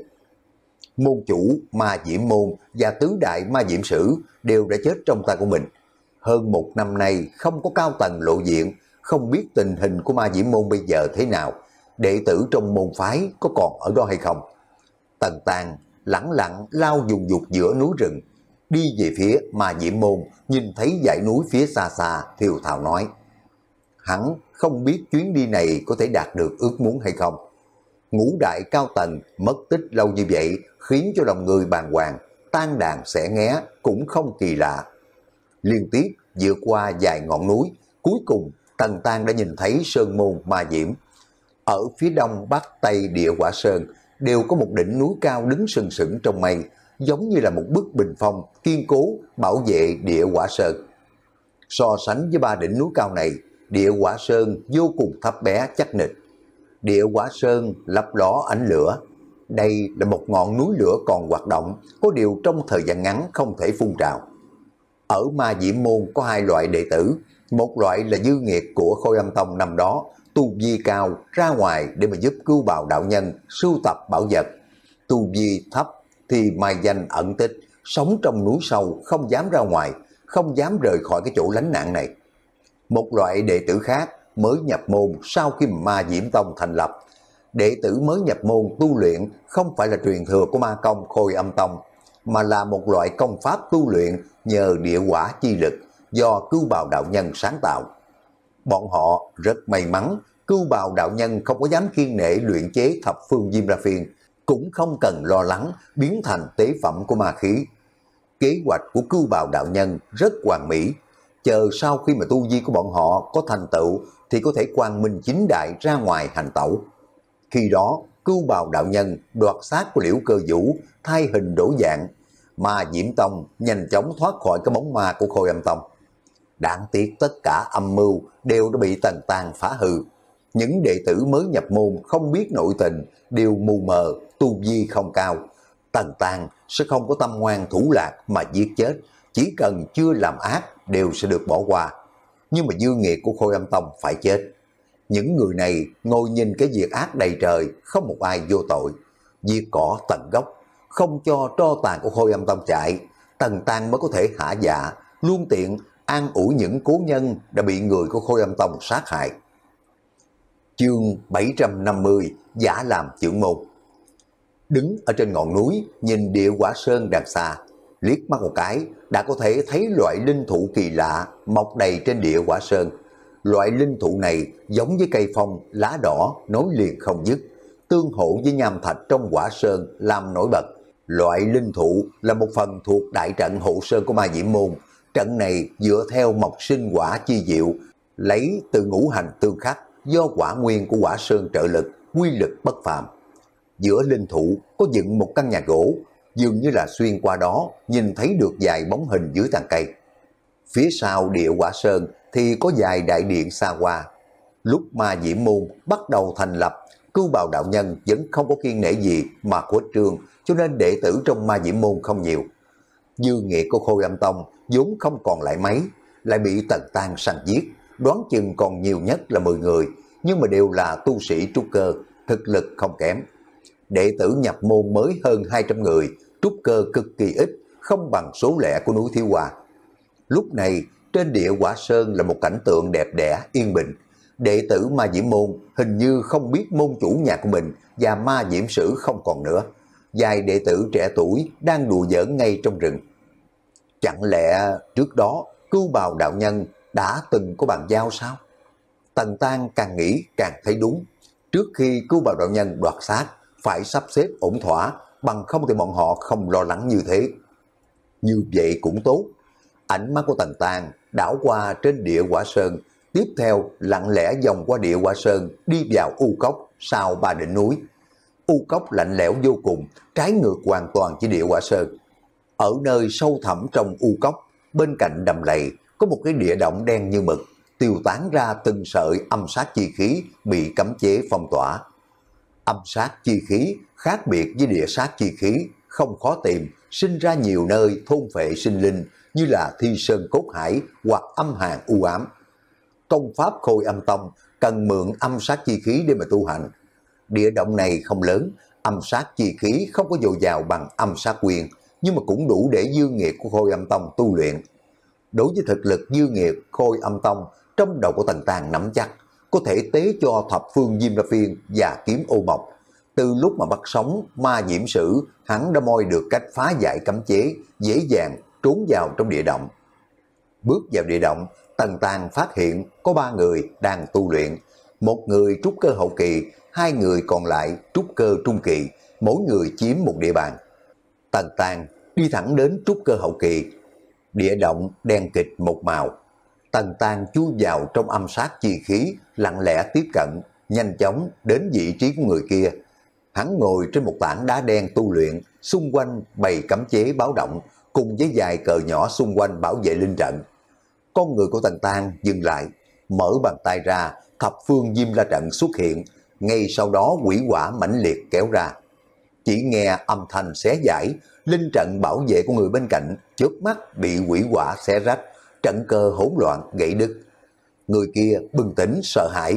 A: Môn chủ Ma Diễm môn và tứ đại Ma Diễm sử đều đã chết trong tay của mình. Hơn một năm nay không có cao tầng lộ diện, không biết tình hình của Ma Diễm môn bây giờ thế nào, đệ tử trong môn phái có còn ở đó hay không. Tần Tàng lẳng lặng lao dùng dục giữa núi rừng, đi về phía Ma Diễm môn, nhìn thấy dãy núi phía xa xa, thiều thào nói, hắn không biết chuyến đi này có thể đạt được ước muốn hay không. Ngũ đại cao tầng mất tích lâu như vậy khiến cho lòng người bàng hoàng, tan đàn xẻ nghé cũng không kỳ lạ. Liên tiếp vượt qua vài ngọn núi, cuối cùng Tần Tàng đã nhìn thấy sơn môn Ma Diễm. Ở phía đông bắc tây Địa Quả Sơn đều có một đỉnh núi cao đứng sừng sững trong mây, giống như là một bức bình phong kiên cố bảo vệ Địa Quả Sơn. So sánh với ba đỉnh núi cao này, Địa Quả Sơn vô cùng thấp bé chắc nịch. Địa Quả Sơn lấp ló ánh lửa. Đây là một ngọn núi lửa còn hoạt động, có điều trong thời gian ngắn không thể phun trào. Ở Ma Diễm môn có hai loại đệ tử, một loại là dư nghiệt của Khôi Âm Tông năm đó, tu vi cao ra ngoài để mà giúp Cưu Bào đạo nhân sưu tập bảo vật. Tu vi thấp thì mai danh ẩn tích, sống trong núi sâu, không dám ra ngoài, không dám rời khỏi cái chỗ lánh nạn này. Một loại đệ tử khác mới nhập môn sau khi Ma Diễm Tông thành lập. Đệ tử mới nhập môn tu luyện không phải là truyền thừa của ma công Khôi Âm Tông, mà là một loại công pháp tu luyện nhờ địa quả chi lực do Cưu Bào đạo nhân sáng tạo. Bọn họ rất may mắn, Cưu Bào đạo nhân không có dám kiêng nể luyện chế thập phương Diêm La Phiên, cũng không cần lo lắng biến thành tế phẩm của ma khí. Kế hoạch của Cưu Bào đạo nhân rất hoàn mỹ, chờ sau khi mà tu vi của bọn họ có thành tựu thì có thể quang minh chính đại ra ngoài hành tẩu. Khi đó, Cưu Bào đạo nhân đoạt xác của Liễu Cơ Vũ, thay hình đổi dạng, Ma Diễm Tông nhanh chóng thoát khỏi cái bóng ma của Khôi Âm Tông. Đáng tiếc tất cả âm mưu đều đã bị Tần Tàng phá hư. Những đệ tử mới nhập môn không biết nội tình, đều mù mờ, tu vi không cao. Tần Tàng sẽ không có tâm ngoan thủ lạc mà giết chết, chỉ cần chưa làm ác đều sẽ được bỏ qua. Nhưng mà dư nghiệt của Khôi Âm Tông phải chết. Những người này ngồi nhìn cái việc ác đầy trời, không một ai vô tội. Diệt cỏ tận gốc, không cho tro tàn của Khôi Âm Tông chạy, Tần Tàng mới có thể hạ dạ, luôn tiện an ủi những cố nhân đã bị người của Khôi Âm Tông sát hại. Chương bảy trăm năm mươi, giả làm trưởng môn. Đứng ở trên ngọn núi, nhìn địa quả sơn đằng xa, liếc mắt một cái đã có thể thấy loại linh thụ kỳ lạ mọc đầy trên địa quả sơn. Loại linh thụ này giống với cây phong, lá đỏ nối liền không dứt, tương hỗ với nham thạch trong quả sơn làm nổi bật. Loại linh thụ là một phần thuộc đại trận hộ sơn của Ma Diễm Môn. Trận này dựa theo mộc sinh quả chi diệu, lấy từ ngũ hành tương khắc, do quả nguyên của quả sơn trợ lực, quy lực bất phàm. Giữa linh thụ có dựng một căn nhà gỗ, dường như là xuyên qua đó nhìn thấy được vài bóng hình dưới tàn cây. Phía sau địa quả sơn thì có vài đại điện xa hoa. Lúc Ma Diễm Môn bắt đầu thành lập, Cưu Bào đạo nhân vẫn không có kiêng nể gì mà khuếch trương, cho nên đệ tử trong Ma Diễm Môn không nhiều. Dư nghiệt của Khôi Âm Tông vốn không còn lại mấy, lại bị Tần Tàng săn giết, đoán chừng còn nhiều nhất là mười người, nhưng mà đều là tu sĩ trúc cơ, thực lực không kém. Đệ tử nhập môn mới hơn hai trăm người, trúc cơ cực kỳ ít, không bằng số lẻ của núi Thiếu Hoa. Lúc này, trên địa quả sơn là một cảnh tượng đẹp đẽ, yên bình. Đệ tử Ma Diễm Môn hình như không biết môn chủ nhà của mình và Ma Diễm Sử không còn nữa. Vài đệ tử trẻ tuổi đang đùa giỡn ngay trong rừng. Chẳng lẽ trước đó Cưu Bào đạo nhân đã từng có bàn giao sao? Tần Tàng càng nghĩ càng thấy đúng. Trước khi Cưu Bào đạo nhân đoạt xác, phải sắp xếp ổn thỏa, bằng không thì bọn họ không lo lắng như thế. Như vậy cũng tốt. Ánh mắt của Tần Tàng đảo qua trên địa quả sơn, tiếp theo lặng lẽ vòng qua địa quả sơn đi vào u cốc sau ba đỉnh núi. U cốc lạnh lẽo vô cùng, trái ngược hoàn toàn với địa quả sơn. Ở nơi sâu thẳm trong u cốc, bên cạnh đầm lầy có một cái địa động đen như mực, tiêu tán ra từng sợi âm sát chi khí bị cấm chế phong tỏa. Âm sát chi khí khác biệt với địa sát chi khí, không khó tìm, sinh ra nhiều nơi thôn phệ sinh linh như là thi sơn cốt hải hoặc âm hàn u ám. Công pháp Khôi Âm Tông cần mượn âm sát chi khí để mà tu hành. Địa động này không lớn, âm sát chi khí không có dồi dào bằng âm sát quyền, nhưng mà cũng đủ để dư nghiệt của Khôi Âm Tông tu luyện. Đối với thực lực dư nghiệt Khôi Âm Tông, trong đầu của Tần Tàng nắm chắc, có thể tế cho thập phương Diêm La Phiên và kiếm ô mộc. Từ lúc mà bắt sống Ma Diễm Sử, hắn đã moi được cách phá giải cấm chế, dễ dàng trốn vào trong địa động. Bước vào địa động, Tần Tàng phát hiện có ba người đang tu luyện, một người trúc cơ hậu kỳ, hai người còn lại trúc cơ trung kỳ, mỗi người chiếm một địa bàn. Tần Tàng đi thẳng đến trúc cơ hậu kỳ. Địa động đen kịt một màu. Tần Tàng chui vào trong âm sát chi khí, lặng lẽ tiếp cận, nhanh chóng đến vị trí của người kia. Hắn ngồi trên một tảng đá đen tu luyện, xung quanh bày cấm chế báo động, cùng với vài cờ nhỏ xung quanh bảo vệ linh trận. Con người của Tần Tàng dừng lại, mở bàn tay ra, thập phương Diêm La trận xuất hiện, ngay sau đó quỷ hỏa mãnh liệt kéo ra. Chỉ nghe âm thanh xé giải, linh trận bảo vệ của người bên cạnh chớp mắt bị quỷ hỏa xé rách, trận cơ hỗn loạn gãy đứt. Người kia bừng tỉnh sợ hãi,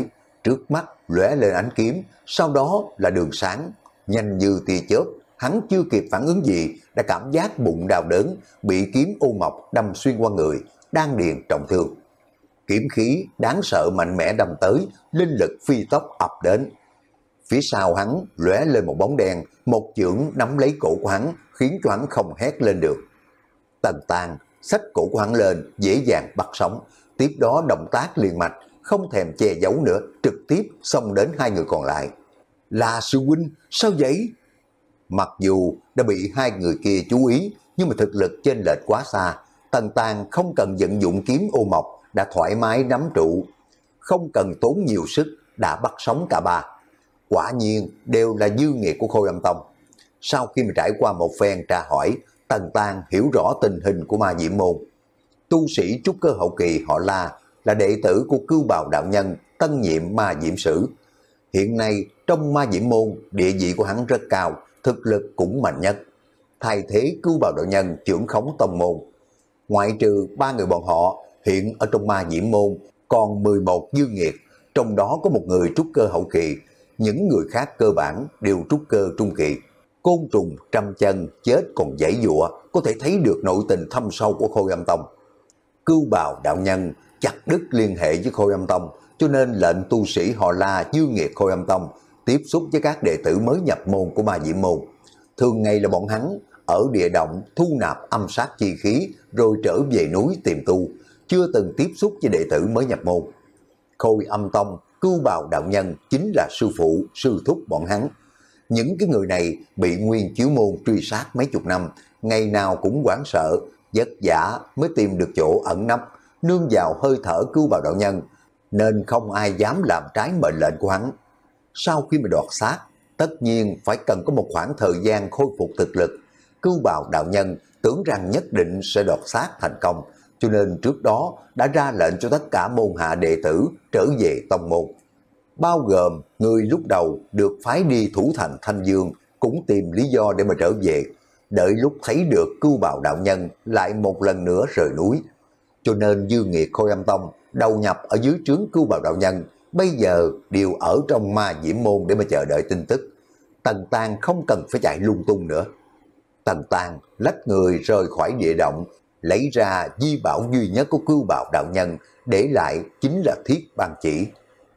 A: Trước mắt lóe lên ánh kiếm, sau đó là đường sáng, nhanh như tia chớp, hắn chưa kịp phản ứng gì đã cảm giác bụng đau đớn, bị kiếm ô mộc đâm xuyên qua người, đan điền trọng thương. Kiếm khí đáng sợ mạnh mẽ đâm tới, linh lực phi tốc ập đến. Phía sau hắn lóe lên một bóng đen, một chưởng nắm lấy cổ của hắn, khiến cho hắn không hét lên được. Tần Tàng xách cổ của hắn lên, dễ dàng bắt sống, tiếp đó động tác liền mạch, không thèm che giấu nữa, trực tiếp xông đến hai người còn lại. Là sư huynh, sao vậy? Mặc dù đã bị hai người kia chú ý, nhưng mà thực lực chênh lệch quá xa, Tần Tàng không cần vận dụng kiếm ô mộc, đã thoải mái nắm trụ, không cần tốn nhiều sức, đã bắt sống cả ba. Quả nhiên đều là dư nghiệt của Khôi Âm Tông. Sau khi mà trải qua một phen tra hỏi, Tần Tàng hiểu rõ tình hình của Ma Diễm Môn. Tu sĩ trúc cơ hậu kỳ họ La là đệ tử của Cưu Bào đạo nhân, tân nhiệm Ma Diễm Sử. Hiện nay trong Ma Diễm Môn, địa vị của hắn rất cao, thực lực cũng mạnh nhất, thay thế Cưu Bào đạo nhân trưởng khống tông môn. Ngoại trừ ba người bọn họ, hiện ở trong Ma Diễm Môn còn mười một dư nghiệt, trong đó có một người trúc cơ hậu kỳ, những người khác cơ bản đều trúc cơ trung kỳ. Côn trùng trăm chân chết còn giãy giụa, có thể thấy được nội tình thâm sâu của Khôi Âm Tông. Cưu Bào đạo nhân chặt đứt liên hệ với Khôi Âm Tông, cho nên lệnh tu sĩ họ La dư nghiệt Khôi Âm Tông tiếp xúc với các đệ tử mới nhập môn của Ma Diễm Môn. Thường ngày là bọn hắn ở địa động thu nạp âm sát chi khí rồi trở về núi tìm tu, chưa từng tiếp xúc với đệ tử mới nhập môn. Khôi Âm Tông, Cưu Bào đạo nhân chính là sư phụ, sư thúc bọn hắn. Những cái người này bị Nguyên Chiếu Môn truy sát mấy chục năm, ngày nào cũng hoảng sợ, vất vả mới tìm được chỗ ẩn nấp, nương vào hơi thở Cưu Bào đạo nhân, nên không ai dám làm trái mệnh lệnh của hắn. Sau khi mà đoạt xác, tất nhiên phải cần có một khoảng thời gian khôi phục thực lực. Cưu Bào đạo nhân tưởng rằng nhất định sẽ đoạt xác thành công, cho nên trước đó đã ra lệnh cho tất cả môn hạ đệ tử trở về tông môn. Bao gồm người lúc đầu được phái đi thủ thành Thanh Dương cũng tìm lý do để mà trở về, đợi lúc thấy được Cưu Bào đạo nhân lại một lần nữa rời núi. Cho nên dư nghiệt Khôi Âm Tông đầu nhập ở dưới trướng Cưu Bào đạo nhân, bây giờ đều ở trong Ma Diễm Môn để mà chờ đợi tin tức. Tần Tàng không cần phải chạy lung tung nữa. Tần Tàng lách người rời khỏi địa động, lấy ra di bảo duy nhất của Cưu Bào đạo nhân, để lại chính là thiết ban chỉ.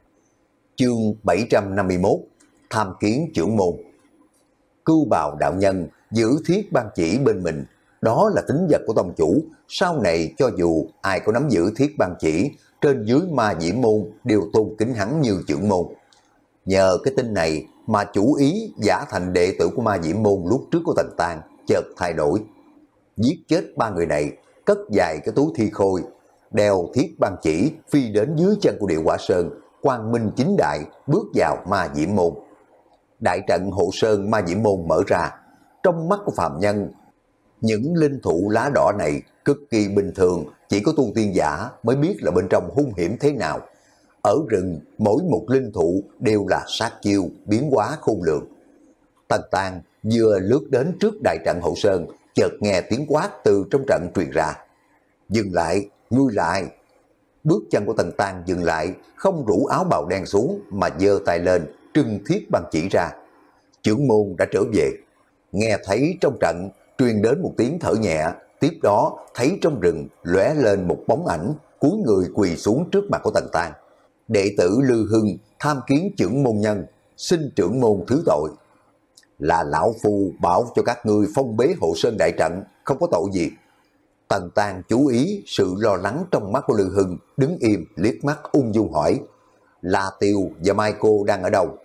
A: Chương bảy trăm năm mươi mốt, tham kiến trưởng môn. Cưu Bào đạo nhân giữ thiết ban chỉ bên mình, đó là tín vật của tông chủ, sau này cho dù ai có nắm giữ thiết ban chỉ, trên dưới Ma Diễm Môn đều tôn kính hắn như trưởng môn. Nhờ cái tin này mà chủ ý giả thành đệ tử của Ma Diễm Môn lúc trước của Tần Tàng chợt thay đổi. Giết chết ba người này, cất dài cái túi thi khôi, đeo thiết ban chỉ phi đến dưới chân của Địa Hỏa Sơn, quang minh chính đại bước vào Ma Diễm Môn. Đại trận hộ sơn Ma Diễm Môn mở ra, trong mắt của phàm nhân, những linh thụ lá đỏ này cực kỳ bình thường, chỉ có tu tiên giả mới biết là bên trong hung hiểm thế nào. Ở rừng, mỗi một linh thụ đều là sát chiêu, biến hóa khôn lường. Tần Tàng vừa lướt đến trước đại trận hộ sơn, chợt nghe tiếng quát từ trong trận truyền ra. Dừng lại, lui lại. Bước chân của Tần Tàng dừng lại, không rủ áo bào đen xuống mà giơ tay lên, trưng thiết ban chỉ ra. Trưởng môn đã trở về. Nghe thấy trong trận truyền đến một tiếng thở nhẹ, tiếp đó thấy trong rừng lóe lên một bóng ảnh, cúi người quỳ xuống trước mặt của Tần Tàng. Đệ tử Lư Hưng tham kiến trưởng môn nhân, xin trưởng môn thứ tội. Là lão phu bảo cho các ngươi phong bế hộ sơn đại trận, không có tội gì. Tần Tàng chú ý sự lo lắng trong mắt của Lư Hưng, đứng im liếc mắt ung dung hỏi. La Tiêu và Mai Cô đang ở đâu?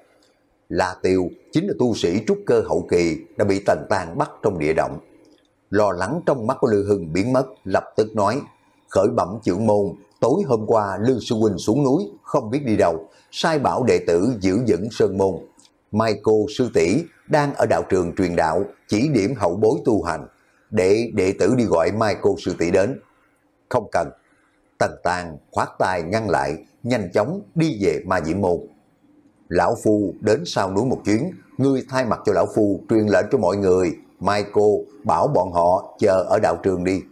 A: La Tiêu chính là tu sĩ trúc cơ hậu kỳ đã bị Tần Tàng bắt trong địa động. Lo lắng trong mắt của Lư Hưng biến mất, lập tức nói. Khởi bẩm trưởng môn, tối hôm qua Lư sư huynh xuống núi, không biết đi đâu, sai bảo đệ tử giữ vững sơn môn. Mai Cô sư tỷ đang ở đạo trường truyền đạo, chỉ điểm hậu bối tu hành, để đệ tử đi gọi Mai Cô sư tỷ đến. Không cần. Tần Tàng khoát tay ngăn lại, nhanh chóng đi về Ma Diễm Môn. Lão phu đến sau núi một chuyến, ngươi thay mặt cho lão phu truyền lệnh cho mọi người, Mai Cô bảo bọn họ chờ ở đạo trường đi.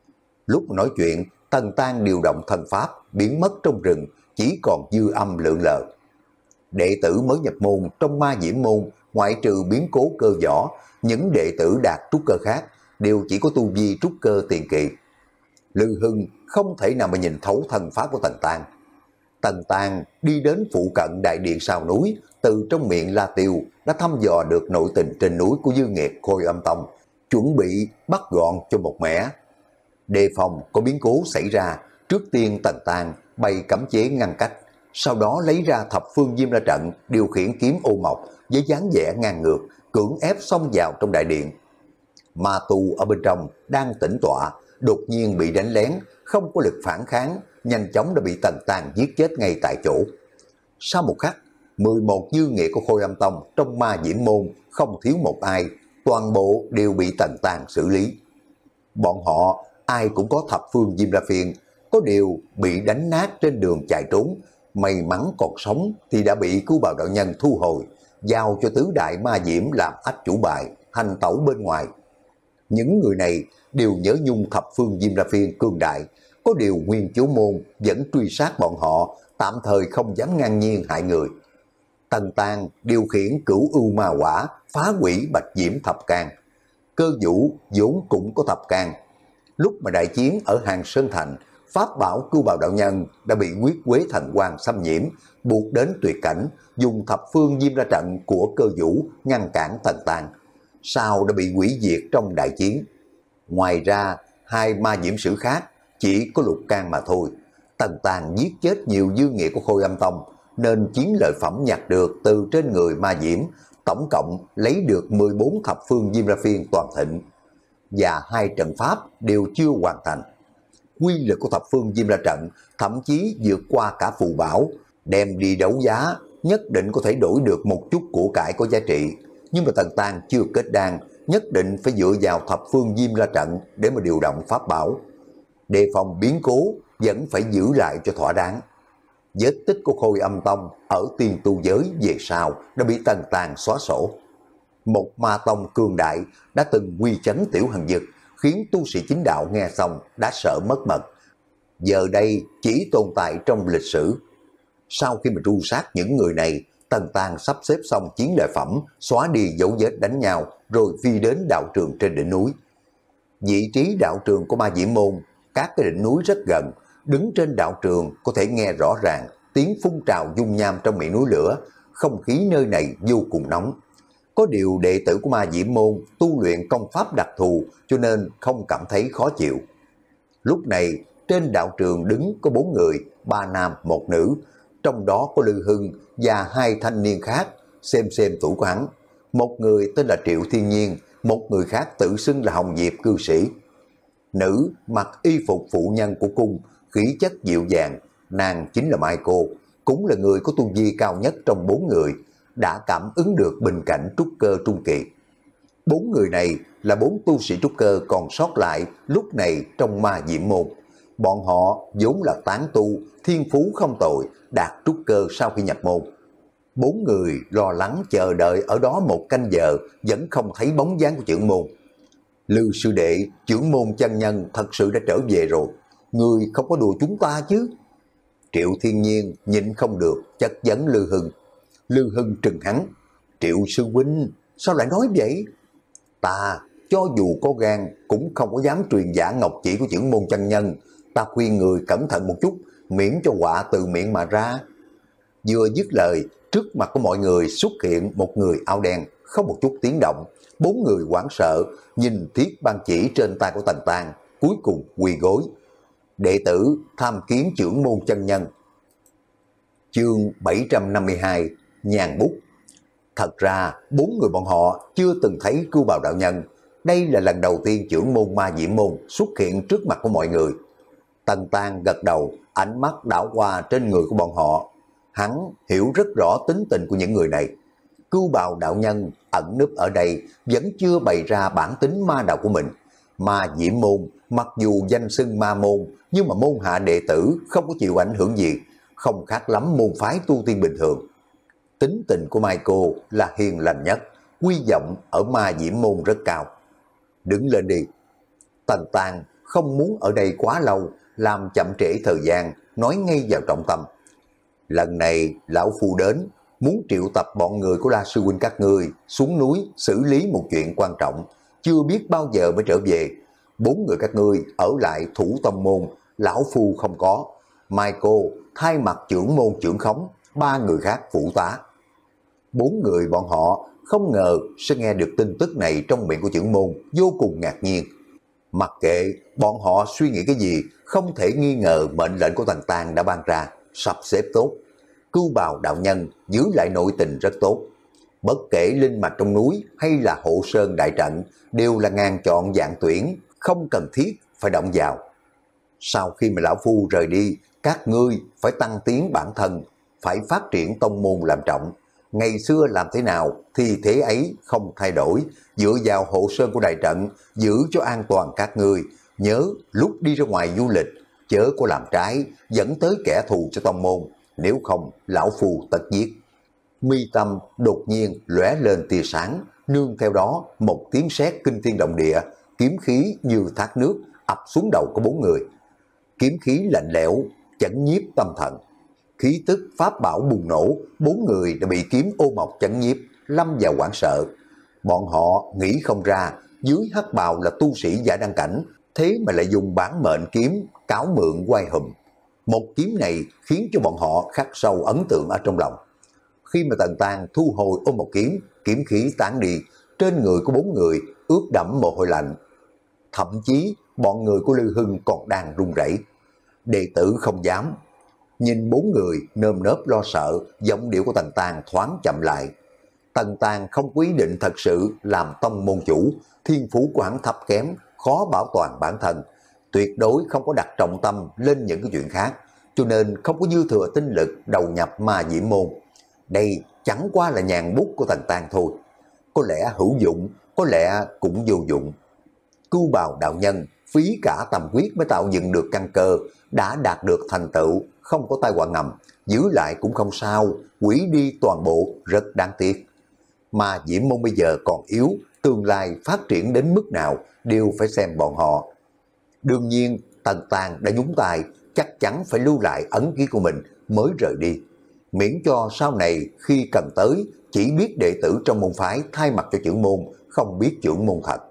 A: Lúc nói chuyện, Tần Tàng điều động thần pháp biến mất trong rừng, chỉ còn dư âm lượn lờ. Đệ tử mới nhập môn trong ma diễm môn, ngoại trừ biến cố cơ võ, những đệ tử đạt trúc cơ khác đều chỉ có tu vi trúc cơ tiền kỳ. Lư Hưng không thể nào mà nhìn thấu thần pháp của Tần Tang. Tần Tang đi đến phụ cận đại điện sau núi, từ trong miệng La Tiêu đã thăm dò được nội tình trên núi của Dương Nghiệt Khôi Âm Tông, chuẩn bị bắt gọn cho một mẻ. Đề phòng có biến cố xảy ra, trước tiên Tần Tang bày cấm chế ngăn cách, sau đó lấy ra thập phương diêm la trận, điều khiển kiếm ô mộc với dáng vẻ ngang ngược, cưỡng ép xông vào trong đại điện. Ma tu ở bên trong đang tĩnh tọa, đột nhiên bị đánh lén, không có lực phản kháng, nhanh chóng đã bị Tần Tang giết chết ngay tại chỗ. Sau một khắc, mười một dư nghệ của Khôi Âm Tông trong ma diễm môn không thiếu một ai, toàn bộ đều bị Tần Tang xử lý. Bọn họ ai cũng có thập phương diêm la phiên, có điều bị đánh nát trên đường chạy trốn, may mắn còn sống thì đã bị Cứu Bào đạo nhân thu hồi, giao cho tứ đại ma diễm làm ách chủ bài, hành tẩu bên ngoài. Những người này đều nhớ nhung thập phương diêm la phiên cương đại, có điều Nguyên Chiếu môn vẫn truy sát bọn họ, tạm thời không dám ngang nhiên hại người. Tần Tang điều khiển cửu ưu ma quả, phá hủy bạch diễm thập can. Cơ Vũ vốn cũng có thập can. Lúc mà đại chiến ở Hàng Sơn Thành, pháp bảo Cứu Bào đạo nhân đã bị Huyết Quế thần quang xâm nhiễm, buộc đến tuyệt cảnh, dùng thập phương diêm la trận của Cơ Vũ ngăn cản Tần Tang, sau đã bị hủy diệt trong đại chiến. Ngoài ra, hai ma diễm sử khác chỉ có lục can mà thôi. Tần Tang giết chết nhiều dư nghệ của Khôi Âm Tông, nên chiến lợi phẩm nhặt được từ trên người ma diễm, tổng cộng lấy được mười bốn thập phương diêm la phiên toàn thịnh, và hai trận pháp đều chưa hoàn thành. Quy lực của thập phương diêm la trận thậm chí vượt qua cả phù bảo, đem đi đấu giá nhất định có thể đổi được một chút của cải có giá trị, nhưng mà Tần Tang chưa kết đan, nhất định phải dựa vào thập phương diêm la trận để mà điều động pháp bảo. Đề phòng biến cố vẫn phải giữ lại cho thỏa đáng. Vết tích của Khôi Âm Tông ở tiên tu giới về sau đã bị Tần Tang xóa sổ. Một ma tông cường đại đã từng quy chấn tiểu hành dực, khiến tu sĩ chính đạo nghe xong đã sợ mất mật. Giờ đây chỉ tồn tại trong lịch sử. Sau khi mà tru sát những người này, Tần Tang sắp xếp xong chiến lợi phẩm, xóa đi dấu vết đánh nhau, rồi phi đến đạo trường trên đỉnh núi. Vị trí đạo trường của ma diễm môn, các cái đỉnh núi rất gần, đứng trên đạo trường có thể nghe rõ ràng tiếng phun trào dung nham trong miệng núi lửa, không khí nơi này vô cùng nóng. Có điều đệ tử của ma diễm môn tu luyện công pháp đặc thù cho nên không cảm thấy khó chịu. Lúc này trên đạo trường đứng có bốn người, ba nam một nữ, trong đó có Lư Hưng và hai thanh niên khác, xem xem tuổi của hắn. Một người tên là Triệu Thiên Nhiên, một người khác tự xưng là Hồng Diệp cư sĩ. Nữ mặc y phục phụ nhân của cung, khí chất dịu dàng, nàng chính là Mai Cô, cũng là người có tu vi cao nhất trong bốn người, đã cảm ứng được bình cảnh trúc cơ trung kỳ. Bốn người này là bốn tu sĩ trúc cơ còn sót lại lúc này trong ma diễm môn. Bọn họ vốn là tán tu, thiên phú không tồi, đạt trúc cơ sau khi nhập môn. Bốn người lo lắng chờ đợi ở đó một canh giờ, vẫn không thấy bóng dáng của trưởng môn. Lư sư đệ, trưởng môn chân nhân thật sự đã trở về rồi, người không có đùa chúng ta chứ? Triệu Thiên Nhiên nhịn không được chất vấn Lư Hưng. Lư Hưng trừng hắn. Triệu sư huynh, sao lại nói vậy? Ta cho dù có gan cũng không có dám truyền giả ngọc chỉ của trưởng môn chân nhân. Ta khuyên người cẩn thận một chút, miễn cho họa từ miệng mà ra. Vừa dứt lời, trước mặt của mọi người xuất hiện một người áo đen, không một chút tiếng động. Bốn người hoảng sợ, nhìn thiết ban chỉ trên tay của Tần Tang, cuối cùng quỳ gối. Đệ tử tham kiến trưởng môn chân nhân. Chương bảy trăm năm mươi hai, nhàn bút. Thật ra, bốn người bọn họ chưa từng thấy Cứu Bào đạo nhân. Đây là lần đầu tiên trưởng môn ma diễm môn xuất hiện trước mặt của mọi người. Tần Tang gật đầu, ánh mắt đảo qua trên người của bọn họ. Hắn hiểu rất rõ tính tình của những người này. Cứu Bào đạo nhân ẩn núp ở đây vẫn chưa bày ra bản tính ma đạo của mình. Ma diễm môn mặc dù danh xưng ma môn, nhưng mà môn hạ đệ tử không có chịu ảnh hưởng gì, không khác lắm môn phái tu tiên bình thường. Tính tình của Michael là hiền lành nhất, quy vọng ở ma diễm môn rất cao. Đứng lên đi. Tần Tang không muốn ở đây quá lâu, làm chậm trễ thời gian, nói ngay vào trọng tâm. Lần này lão phu đến muốn triệu tập bọn người của La Sư Huynh các ngươi xuống núi xử lý một chuyện quan trọng, chưa biết bao giờ mới trở về. Bốn người các ngươi ở lại thủ tông môn, lão phu không có. Michael thay mặt trưởng môn trưởng khống, ba người khác phụ tá. Bốn người bọn họ không ngờ sẽ nghe được tin tức này trong miệng của trưởng môn, vô cùng ngạc nhiên. Mặc kệ bọn họ suy nghĩ cái gì, không thể nghi ngờ mệnh lệnh của Tần Tàng đã ban ra, sắp xếp tốt. Cưu Bào đạo nhân giữ lại nội tình rất tốt. Bất kể linh mạch trong núi hay là hộ sơn đại trận đều là ngàn chọn dạng tuyển, không cần thiết phải động vào. Sau khi mà lão phu rời đi, các ngươi phải tăng tiến bản thân, phải phát triển tông môn làm trọng. Ngày xưa làm thế nào thì thế ấy không thay đổi, dựa vào hộ sơn của đại trận, giữ cho an toàn các ngươi. Nhớ lúc đi ra ngoài du lịch, chớ có làm trái, dẫn tới kẻ thù cho tông môn, nếu không lão phu tất giết. Mi tâm đột nhiên lóe lên tia sáng, nương theo đó một tiếng sét kinh thiên động địa, kiếm khí như thác nước ập xuống đầu của bốn người. Kiếm khí lạnh lẽo, chấn nhiếp tâm thần. Khí tức pháp bảo bùng nổ, bốn người đã bị kiếm ô mộc chấn nhiếp, lâm vào hoảng sợ. Bọn họ nghĩ không ra, dưới hắc bào là tu sĩ giả đăng cảnh, thế mà lại dùng bản mệnh kiếm cáo mượn quay hùm. Một kiếm này khiến cho bọn họ khắc sâu ấn tượng ở trong lòng. Khi mà Tần Tàng thu hồi ôm một kiếm, kiếm khí tán đi, trên người của bốn người ướt đẫm mồ hôi lạnh. Thậm chí bọn người của Lư Hưng còn đang run rẩy. Đệ tử không dám. Nhìn bốn người nơm nớp lo sợ, giọng điệu của Tần Tàng thoáng chậm lại. Tần Tàng không có ý định thật sự làm tông môn chủ, thiên phú của hắn thấp kém, khó bảo toàn bản thân. Tuyệt đối không có đặt trọng tâm lên những cái chuyện khác, cho nên không có dư thừa tinh lực đầu nhập ma diễm môn. Đây chẳng qua là nhàn bút của Tần Tàng thôi. Có lẽ hữu dụng, có lẽ cũng vô dụng. Cưu Bào đạo nhân phí cả tâm huyết mới tạo dựng được căn cơ, đã đạt được thành tựu, không có tai họa ngầm, giữ lại cũng không sao, hủy đi toàn bộ rất đáng tiếc. Mà diễm môn bây giờ còn yếu, tương lai phát triển đến mức nào đều phải xem bọn họ. Đương nhiên Tần Tàng đã nhúng tay, chắc chắn phải lưu lại ấn ký của mình mới rời đi, miễn cho sau này khi cần tới chỉ biết đệ tử trong môn phái thay mặt cho trưởng môn, không biết trưởng môn thật.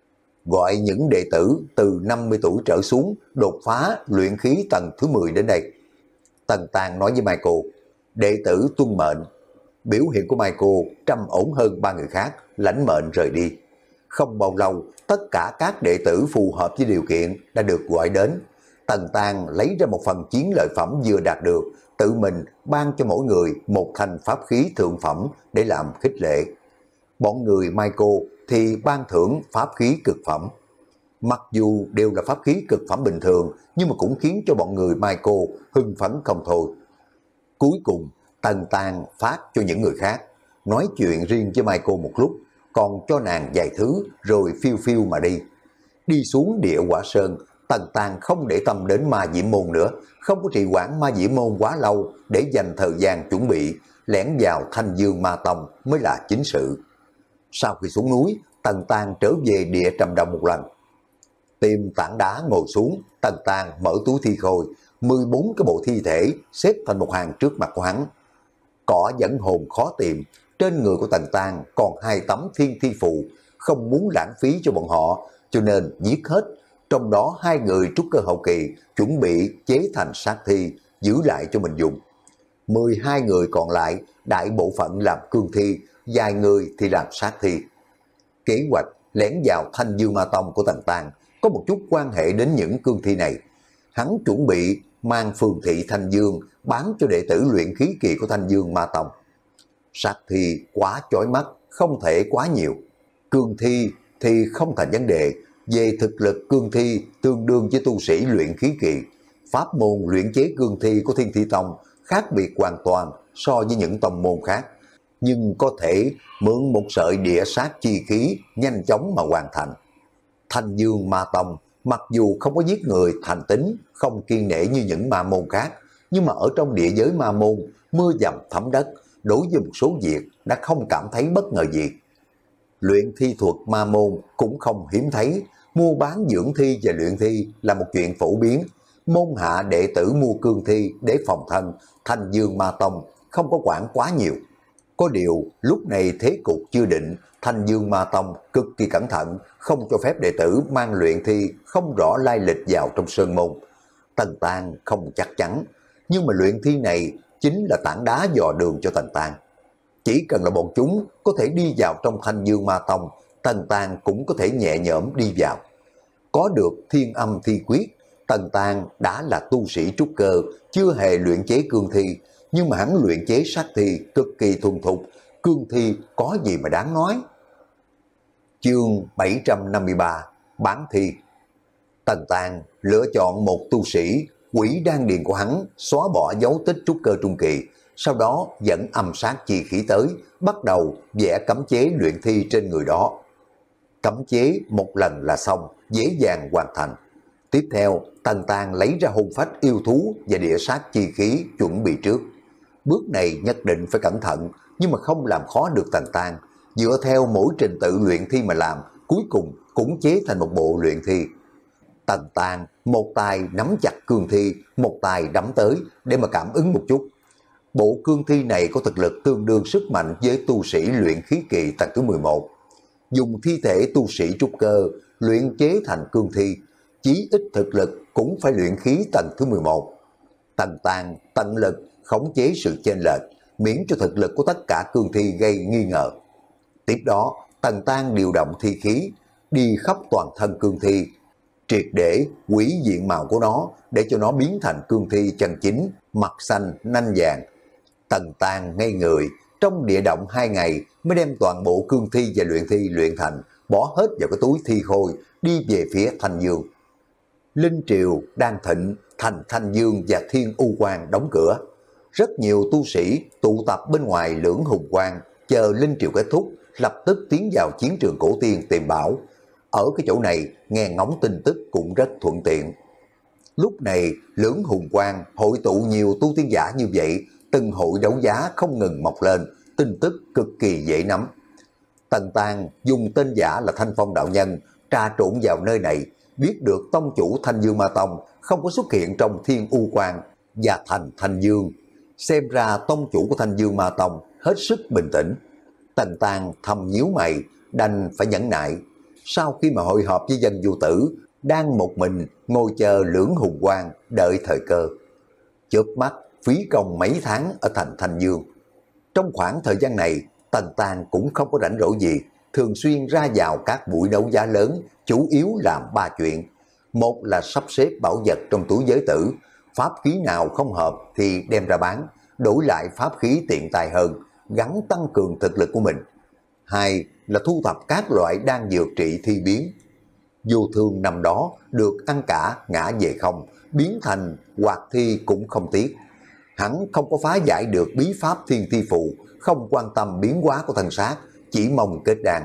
A: Gọi những đệ tử từ năm mươi tuổi trở xuống đột phá luyện khí tầng thứ mười đến đây. Tần Tàng nói với Michael, đệ tử tuân mệnh. Biểu hiện của Michael trầm ổn hơn ba người khác, lãnh mệnh rời đi. Không bao lâu, tất cả các đệ tử phù hợp với điều kiện đã được gọi đến. Tần Tàng lấy ra một phần chiến lợi phẩm vừa đạt được, tự mình ban cho mỗi người một thanh pháp khí thượng phẩm để làm khích lệ. Bọn người Michael thì ban thưởng pháp khí cực phẩm. Mặc dù đều là pháp khí cực phẩm bình thường, nhưng mà cũng khiến cho bọn người Michael hưng phấn không thôi. Cuối cùng, Tần Tàng phát cho những người khác, nói chuyện riêng với Michael một lúc, còn cho nàng vài thứ rồi phiêu phiêu mà đi. Đi xuống địa Hỏa Sơn, Tần Tàng không để tâm đến ma diễm môn nữa, không có trì hoãn ma diễm môn quá lâu để dành thời gian chuẩn bị, lẻn vào Thanh Dương Ma Tông mới là chính sự. Sau khi xuống núi, Tần Tàng trở về địa Trầm Động một lần. Tìm tảng đá ngồi xuống, Tần Tàng mở túi thi khôi, mười bốn cái bộ thi thể xếp thành một hàng trước mặt của hắn. Cỏ dẫn hồn khó tìm, trên người của Tần Tàng còn hai tấm thiên thi phù, không muốn lãng phí cho bọn họ, cho nên giết hết. Trong đó hai người trúc cơ hậu kỳ chuẩn bị chế thành sát thi, giữ lại cho mình dùng. mười hai người còn lại, đại bộ phận làm cương thi, vài người thì làm sát thi. Kế hoạch lẻn vào Thanh Dương Ma Tông của Tần Tàng có một chút quan hệ đến những cương thi này. Hắn chuẩn bị mang phường thị Thanh Dương bán cho đệ tử luyện khí kỳ của Thanh Dương Ma Tông. Sát thi quá chói mắt, không thể quá nhiều. Cương thi thì không thành vấn đề, về thực lực cương thi tương đương với tu sĩ luyện khí kỳ. Pháp môn luyện chế cương thi của Thiên Thi Tông khác biệt hoàn toàn so với những tông môn khác, nhưng có thể mượn một sợi địa sát chi khí nhanh chóng mà hoàn thành. Thanh Dương Ma Tông mặc dù không có giết người thành tính, không kiên nể như những ma môn khác, nhưng mà ở trong địa giới ma môn, mưa dầm thấm đất, đối với một số việc đã không cảm thấy bất ngờ gì. Luyện thi thuật ma môn cũng không hiếm thấy, mua bán dưỡng thi và luyện thi là một chuyện phổ biến. Môn hạ đệ tử mua cương thi để phòng thân, Thanh Dương Ma Tông không có quản quá nhiều. Có điều lúc này thế cục chưa định, Thanh Dương Ma Tông cực kỳ cẩn thận, không cho phép đệ tử mang luyện thi không rõ lai lịch vào trong sơn môn. Tần Tang không chắc chắn, nhưng mà luyện thi này chính là tảng đá dò đường cho Tần Tang. Chỉ cần là bọn chúng có thể đi vào trong Thanh Dương Ma Tông, Tần Tang cũng có thể nhẹ nhõm đi vào. Có được thiên âm thi quyết, Tần Tang đã là tu sĩ trúc cơ, chưa hề luyện chế cương thi, nhưng mà hắn luyện chế sát thi cực kỳ thuần thục, cương thi có gì mà đáng nói. Chương bảy trăm năm mươi ba, bán thi. Tần Tang lựa chọn một tu sĩ, quỷ đan điền của hắn xóa bỏ dấu tích trúc cơ trung kỳ, sau đó dẫn âm sát chi khí tới, bắt đầu vẽ cấm chế luyện thi trên người đó. Cấm chế một lần là xong, dễ dàng hoàn thành. Tiếp theo, Tần Tang lấy ra hồn phách yêu thú và địa sát chi khí chuẩn bị trước. Bước này nhất định phải cẩn thận, nhưng mà không làm khó được Tần Tang. Dựa theo mỗi trình tự luyện thi mà làm, cuối cùng cũng chế thành một bộ luyện thi. Tần Tang một tay nắm chặt cương thi, một tay đắm tới để mà cảm ứng một chút. Bộ cương thi này có thực lực tương đương sức mạnh với tu sĩ luyện khí kỳ tầng thứ mười một. Dùng thi thể tu sĩ trúc cơ luyện chế thành cương thi, chí ít thực lực cũng phải luyện khí tầng thứ mười một. Tần Tang tận lực khống chế sự chênh lệch, miễn cho thực lực của tất cả cương thi gây nghi ngờ. Tiếp đó, Tần Tang điều động thi khí, đi khắp toàn thân cương thi, triệt để hủy diện mạo của nó để cho nó biến thành cương thi chân chính, mặt xanh, nanh vàng. Tần Tang ngây người, trong địa động hai ngày mới đem toàn bộ cương thi và luyện thi luyện thành, bỏ hết vào cái túi thi khôi, đi về phía Thanh Dương. Linh triều đang thịnh, thành Thanh Dương và Thiên U Quang đóng cửa. Rất nhiều tu sĩ tụ tập bên ngoài Lưỡng Hùng Quang, chờ linh triều kết thúc, lập tức tiến vào chiến trường cổ tiên tìm bảo. Ở cái chỗ này, nghe ngóng tin tức cũng rất thuận tiện. Lúc này, Lưỡng Hùng Quang hội tụ nhiều tu tiên giả như vậy, từng hội đấu giá không ngừng mọc lên, tin tức cực kỳ dễ nắm. Tần Tang dùng tên giả là Thanh Phong đạo nhân, trà trộn vào nơi này, biết được tông chủ Thanh Dương Ma Tông không có xuất hiện trong Thiên U Quang và thành Thanh Dương. Xem ra tông chủ của Thanh Dương Ma Tông hết sức bình tĩnh. Tần Tang thầm nhíu mày, đành phải nhẫn nại. Sau khi mà hội họp với dân du tử, đang một mình ngồi chờ Lưỡng Hùng Quang đợi thời cơ. Chớp mắt phí công mấy tháng ở thành Thanh Dương. Trong khoảng thời gian này, Tần Tang cũng không có rảnh rỗi gì, thường xuyên ra vào các buổi đấu giá lớn, chủ yếu làm ba chuyện. Một là sắp xếp bảo vật trong túi giới tử, pháp khí nào không hợp thì đem ra bán, đổi lại pháp khí tiện tài hơn, gắn tăng cường thực lực của mình. Hai là thu thập các loại đan dược trị thi biến. Vô Thương năm đó được ăn cả ngã về không, biến thành hoạt thi cũng không tiếc. Hắn không có phá giải được bí pháp thiên thi phụ, không quan tâm biến hóa của thân xác, chỉ mong kết đan.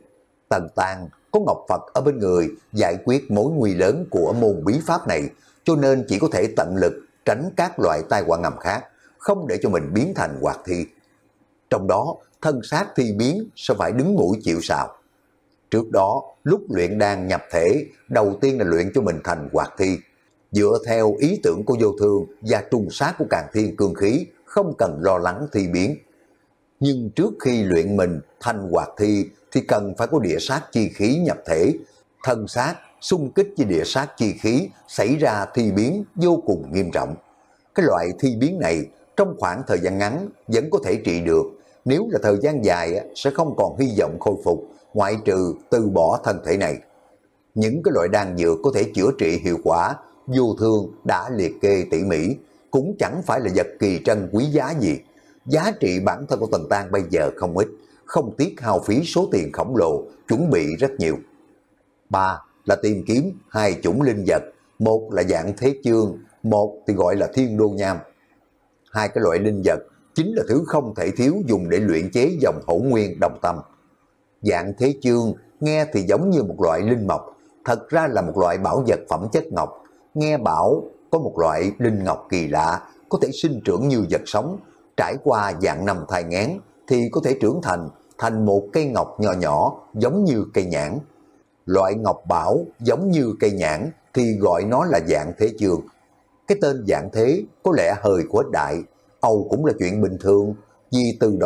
A: Tần Tang có Ngọc Phật ở bên người giải quyết mối nguy lớn của môn bí pháp này, cho nên chỉ có thể tận lực tránh các loại tai họa ngầm khác, không để cho mình biến thành hoạt thi. Trong đó, thân xác thi biến sẽ phải đứng mũi chịu sào. Trước đó, lúc luyện đan nhập thể, đầu tiên là luyện cho mình thành hoạt thi. Dựa theo ý tưởng của Vô Thương và trùng sát của Càn Thiên cương khí, không cần lo lắng thi biến. Nhưng trước khi luyện mình thành hoạt thi thì cần phải có địa sát chi khí nhập thể. Thân xác xung kích với địa sát chi khí xảy ra thi biến vô cùng nghiêm trọng. Cái loại thi biến này trong khoảng thời gian ngắn vẫn có thể trị được, nếu là thời gian dài sẽ không còn hy vọng khôi phục, ngoại trừ từ bỏ thân thể này. Những cái loại đan dược có thể chữa trị hiệu quả, Vô Thương đã liệt kê tỉ mỉ, cũng chẳng phải là vật kỳ trân quý giá gì. Giá trị bản thân của Tần Tang bây giờ không ít, không tiếc hao phí số tiền khổng lồ, chuẩn bị rất nhiều. Ba là tìm kiếm hai chủng linh vật, một là dạng thế chương, một thì gọi là thiên đô nham. Hai cái loại linh vật chính là thứ không thể thiếu dùng để luyện chế dòng hỗn nguyên đồng tâm. Dạng thế chương nghe thì giống như một loại linh mộc, thật ra là một loại bảo vật phẩm chất ngọc. Nghe bảo có một loại linh ngọc kỳ lạ, có thể sinh trưởng như vật sống, trải qua dạng năm thai nghén thì có thể trưởng thành thành một cây ngọc nhỏ nhỏ giống như cây nhãn. Loại ngọc bảo giống như cây nhãn thì gọi nó là dạng thế chương. Cái tên dạng thế có lẽ hơi của đại, Âu cũng là chuyện bình thường, vì từ đó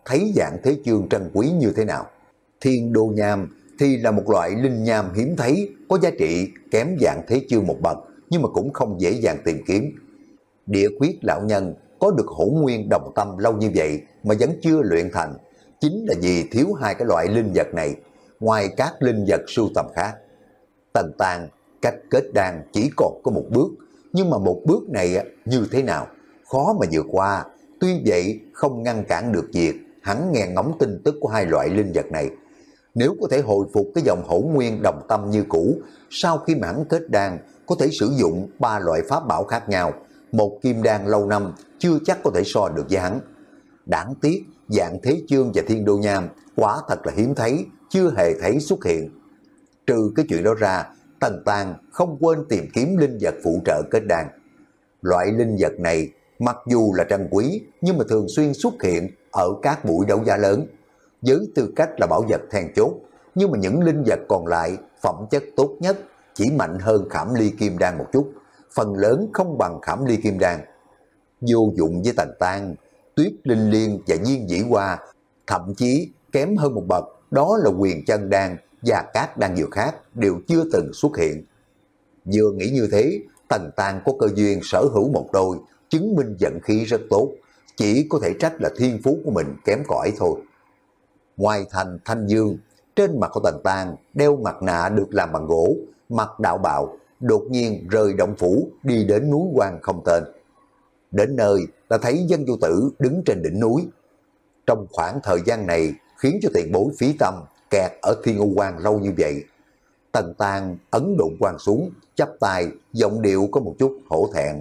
A: thấy dạng thế chương trân quý như thế nào. Thiên đô nham thì là một loại linh nham hiếm thấy, có giá trị kém dạng thế chương một bậc, nhưng mà cũng không dễ dàng tìm kiếm. Địa khuyết lão nhân có được hỗn nguyên đồng tâm lâu như vậy mà vẫn chưa luyện thành, chính là vì thiếu hai cái loại linh vật này, ngoài các linh vật sưu tầm khác. Tần Tàng cách kết đan chỉ còn có một bước, nhưng mà một bước này như thế nào, khó mà vượt qua. Tuy vậy không ngăn cản được việc hắn nghe ngóng tin tức của hai loại linh vật này. Nếu có thể hồi phục cái dòng hỗn nguyên đồng tâm như cũ, sau khi mà hắn kết đan có thể sử dụng ba loại pháp bảo khác nhau, một kim đan lâu năm chưa chắc có thể so được với hắn. Đáng tiếc dạng thế chương và thiên đô nham quả thật là hiếm thấy, chưa hề thấy xuất hiện. Trừ cái chuyện đó ra, Tần Tàng không quên tìm kiếm linh vật phụ trợ kết đan. Loại linh vật này mặc dù là trân quý nhưng mà thường xuyên xuất hiện ở các buổi đấu giá lớn, với tư cách là bảo vật then chốt, nhưng mà những linh vật còn lại phẩm chất tốt nhất chỉ mạnh hơn Khảm Ly Kim Đan một chút, phần lớn không bằng Khảm Ly Kim Đan. Vô dụng với Tần Tàng, Tuyết Linh Liên và Viên Dĩ Hoa thậm chí kém hơn một bậc, đó là Quyền Chân Đan và các đan dược khác đều chưa từng xuất hiện. Vừa nghĩ như thế, Tần Tàng có cơ duyên sở hữu một đôi, chứng minh vận khí rất tốt, chỉ có thể trách là thiên phú của mình kém cỏi thôi. Ngoài thành Thanh Dương, trên mặt của Tần Tàng đeo mặt nạ được làm bằng gỗ, mặc đạo bào, đột nhiên rời động phủ đi đến núi Quan không tên. Đến nơi là thấy Dân Vô Tử đứng trên đỉnh núi. Trong khoảng thời gian này khiến cho tiền bối phí tâm kẹt ở Thiên U Quan lâu như vậy. Tần Tàng ấn độn quan xuống, chắp tay, giọng điệu có một chút hổ thẹn.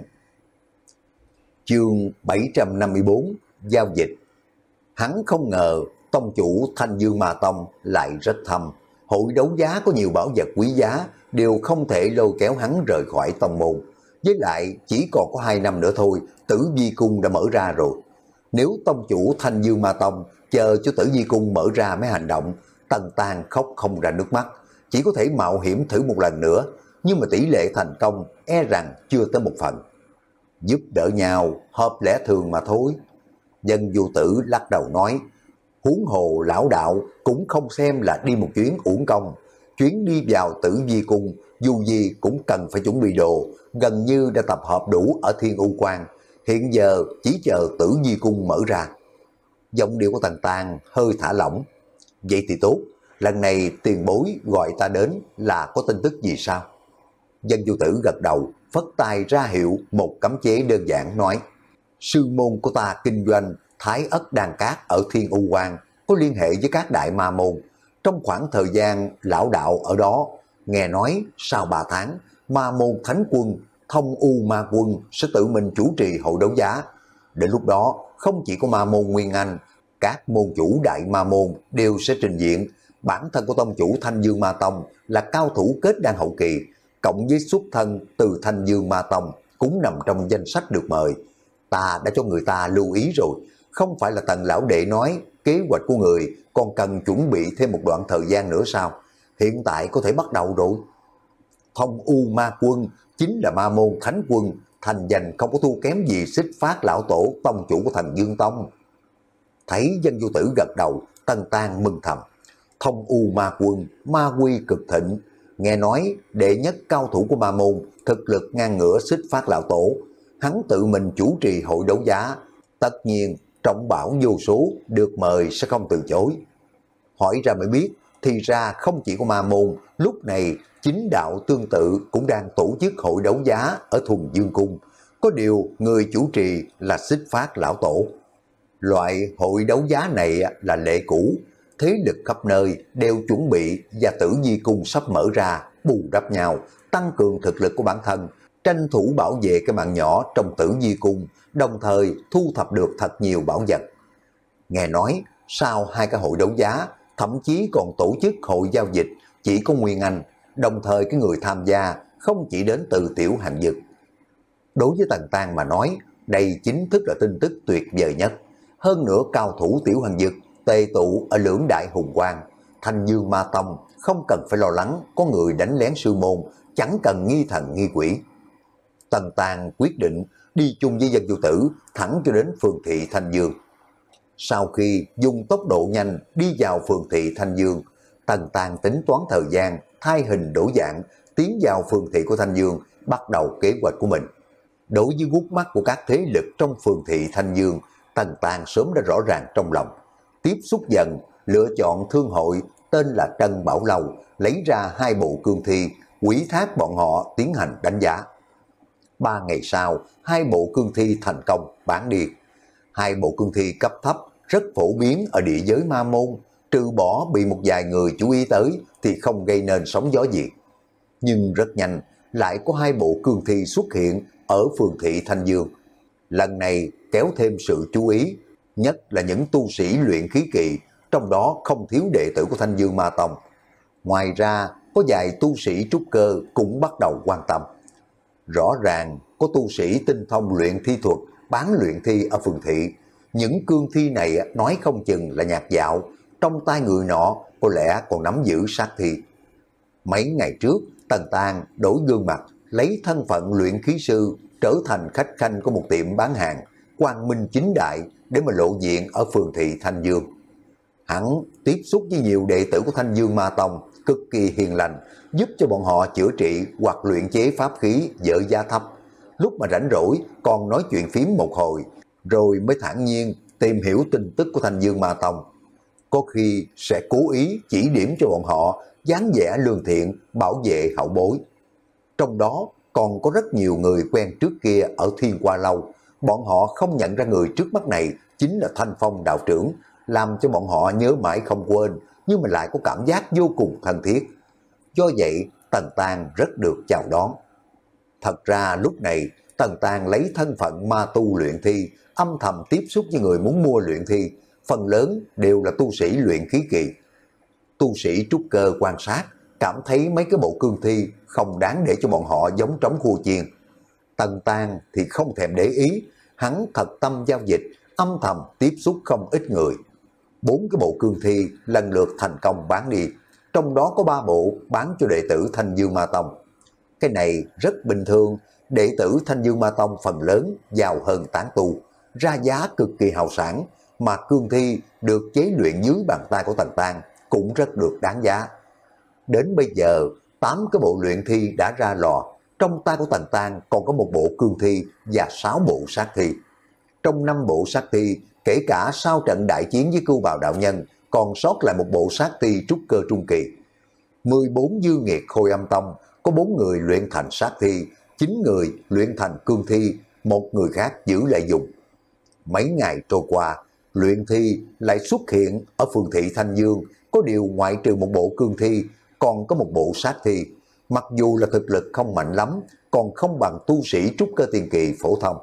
A: Chương bảy trăm năm mươi bốn, giao dịch. Hắn không ngờ tông chủ Thanh Dương Ma Tông lại rất thâm. Hội đấu giá có nhiều bảo vật quý giá đều không thể lôi kéo hắn rời khỏi tông môn. Với lại chỉ còn có hai năm nữa thôi, Tử Vi Cung đã mở ra rồi. Nếu tông chủ Thanh Dương Ma Tông chờ cho Tử Vi Cung mở ra mới hành động, Tần Tàng khóc không ra nước mắt, chỉ có thể mạo hiểm thử một lần nữa, nhưng mà tỷ lệ thành công e rằng chưa tới một phần. Giúp đỡ nhau, hợp lẽ thường mà thôi. Dân Vô Tử lắc đầu nói, huống hồ lão đạo cũng không xem là đi một chuyến uổng công. Chuyến đi vào Tử Vi Cung dù gì cũng cần phải chuẩn bị đồ, gần như đã tập hợp đủ ở Thiên U Quan, hiện giờ chỉ chờ Tử Vi Cung mở ra. Giọng điệu của Tần Tàng hơi thả lỏng. Vậy thì tốt, lần này tiền bối gọi ta đến là có tin tức gì sao? Dân Vô Tử gật đầu, phất tay ra hiệu một cấm chế đơn giản nói, sư môn của ta kinh doanh Thái Ất Đan Cát ở Thiên U Quan, có liên hệ với các đại ma môn. Trong khoảng thời gian lão đạo ở đó, nghe nói sau ba tháng, ma môn thánh quân, Thông U Ma Quân sẽ tự mình chủ trì hội đấu giá. Đến lúc đó, không chỉ có ma môn Nguyên Anh, các môn chủ đại ma môn đều sẽ trình diện. Bản thân của tông chủ Thanh Dương Ma Tông là cao thủ kết đan hậu kỳ, cộng với xuất thân từ Thanh Dương Ma Tông cũng nằm trong danh sách được mời. Ta đã cho người ta lưu ý rồi, không phải là Tần lão đệ nói kế hoạch của người còn cần chuẩn bị thêm một đoạn thời gian nữa sao? Hiện tại có thể bắt đầu rồi. Thông U Ma Quân chính là ma môn thánh quân, thành danh không có thua kém gì Xích Phát lão tổ tông chủ của Thành Dương Tông. Thấy Dân Vô Tử gật đầu, Tần Tàng mừng thầm. Thông U Ma Quân, ma quy cực thịnh, nghe nói đệ nhất cao thủ của ma môn, thực lực ngang ngửa Xích Phát lão tổ. Hắn tự mình chủ trì hội đấu giá, tất nhiên trọng bảo vô số, được mời sẽ không từ chối. Hỏi ra mới biết, thì ra không chỉ có ma môn, lúc này chính đạo tương tự cũng đang tổ chức hội đấu giá ở Thuần Dương Cung. Có điều người chủ trì là Xích Phát lão tổ. Loại hội đấu giá này là lệ cũ, thế lực khắp nơi đều chuẩn bị và Tử Vi Cung sắp mở ra, bù đắp nhau, tăng cường thực lực của bản thân, tranh thủ bảo vệ cái mạng nhỏ trong Tử Vi Cung, đồng thời thu thập được thật nhiều bảo vật. Nghe nói, sau hai cái hội đấu giá, thậm chí còn tổ chức hội giao dịch, chỉ có Nguyên Anh, đồng thời cái người tham gia không chỉ đến từ tiểu hành dực. Đối với Tần Tàng mà nói, đây chính thức là tin tức tuyệt vời nhất. Hơn nữa cao thủ tiểu hành dực tề tụ ở lưỡng đại hùng quang, Thanh Dương Ma Tông không cần phải lo lắng có người đánh lén sư môn, chẳng cần nghi thần nghi quỷ. Tần Tàng quyết định đi chung với Dân Vô Tử thẳng cho đến phường thị Thanh Dương. Sau khi dùng tốc độ nhanh đi vào phường thị Thanh Dương, Tần Tàng tính toán thời gian, thay hình đổi dạng, tiến vào phường thị của Thanh Dương, bắt đầu kế hoạch của mình. Đối với gút mắt của các thế lực trong phường thị Thanh Dương, Tần Tàng sớm đã rõ ràng trong lòng. Tiếp xúc dần, lựa chọn thương hội tên là Trân Bảo Lâu, lấy ra hai bộ cương thi, ủy thác bọn họ tiến hành đánh giá. Ba ngày sau, hai bộ cương thi thành công bán đi. Hai bộ cương thi cấp thấp rất phổ biến ở địa giới ma môn, trừ bỏ bị một vài người chú ý tới thì không gây nên sóng gió gì. Nhưng rất nhanh lại có hai bộ cương thi xuất hiện ở phường thị Thanh Dương. Lần này kéo thêm sự chú ý, nhất là những tu sĩ luyện khí kỳ, trong đó không thiếu đệ tử của Thanh Dương Ma Tông. Ngoài ra có vài tu sĩ trúc cơ cũng bắt đầu quan tâm. Rõ ràng có tu sĩ tinh thông luyện thi thuật bán luyện thi ở phường thị. Những cương thi này nói không chừng là nhạt dạo, trong tay người nọ có lẽ còn nắm giữ sát thi. Mấy ngày trước, Tần Tàng đổi gương mặt, lấy thân phận luyện khí sư trở thành khách khanh của một tiệm bán hàng, quang minh chính đại để mà lộ diện ở phường thị Thanh Dương. Hắn tiếp xúc với nhiều đệ tử của Thanh Dương Ma Tông, cực kỳ hiền lành, giúp cho bọn họ chữa trị hoặc luyện chế pháp khí dở giá thấp. Lúc mà rảnh rỗi còn nói chuyện phím một hồi, rồi mới thản nhiên tìm hiểu tin tức của Thanh Dương Ma Tông. Có khi sẽ cố ý chỉ điểm cho bọn họ dáng vẻ lương thiện, bảo vệ hậu bối. Trong đó còn có rất nhiều người quen trước kia ở Thiên Hoa Lâu. Bọn họ không nhận ra người trước mắt này chính là Thanh Phong đạo trưởng, làm cho bọn họ nhớ mãi không quên, nhưng mà lại có cảm giác vô cùng thân thiết. Do vậy, Tần Tàng rất được chào đón. Thật ra lúc này, Tần Tàng lấy thân phận ma tu luyện thi, âm thầm tiếp xúc với người muốn mua luyện thi, phần lớn đều là tu sĩ luyện khí kỳ. Tu sĩ trúc cơ quan sát, cảm thấy mấy cái bộ cương thi không đáng để cho bọn họ giống trống khua chiên. Tần Tàng thì không thèm để ý, hắn thật tâm giao dịch, âm thầm tiếp xúc không ít người. Bốn cái bộ cương thi lần lượt thành công bán đi, trong đó có ba bộ bán cho đệ tử Thanh Dương Ma Tông. Cái này rất bình thường, đệ tử Thanh Dương Ma Tông phần lớn giàu hơn tán tu, ra giá cực kỳ hào sản, mà cương thi được chế luyện dưới bàn tay của Tần Tàng cũng rất được đáng giá. Đến bây giờ, tám cái bộ luyện thi đã ra lò, trong tay của Tần Tàng còn có một bộ cương thi và sáu bộ sát thi. Trong năm bộ sát thi, kể cả sau trận đại chiến với Cưu Bào đạo nhân, còn sót lại một bộ sát thi trúc cơ trung kỳ. mười bốn dư nghiệt Khôi Âm Tông, có bốn người luyện thành sát thi, chín người luyện thành cương thi, một người khác giữ lại dùng. Mấy ngày trôi qua, luyện thi lại xuất hiện ở phường thị Thanh Dương, có điều ngoại trừ một bộ cương thi, còn có một bộ sát thi. Mặc dù là thực lực không mạnh lắm, còn không bằng tu sĩ trúc cơ tiền kỳ phổ thông.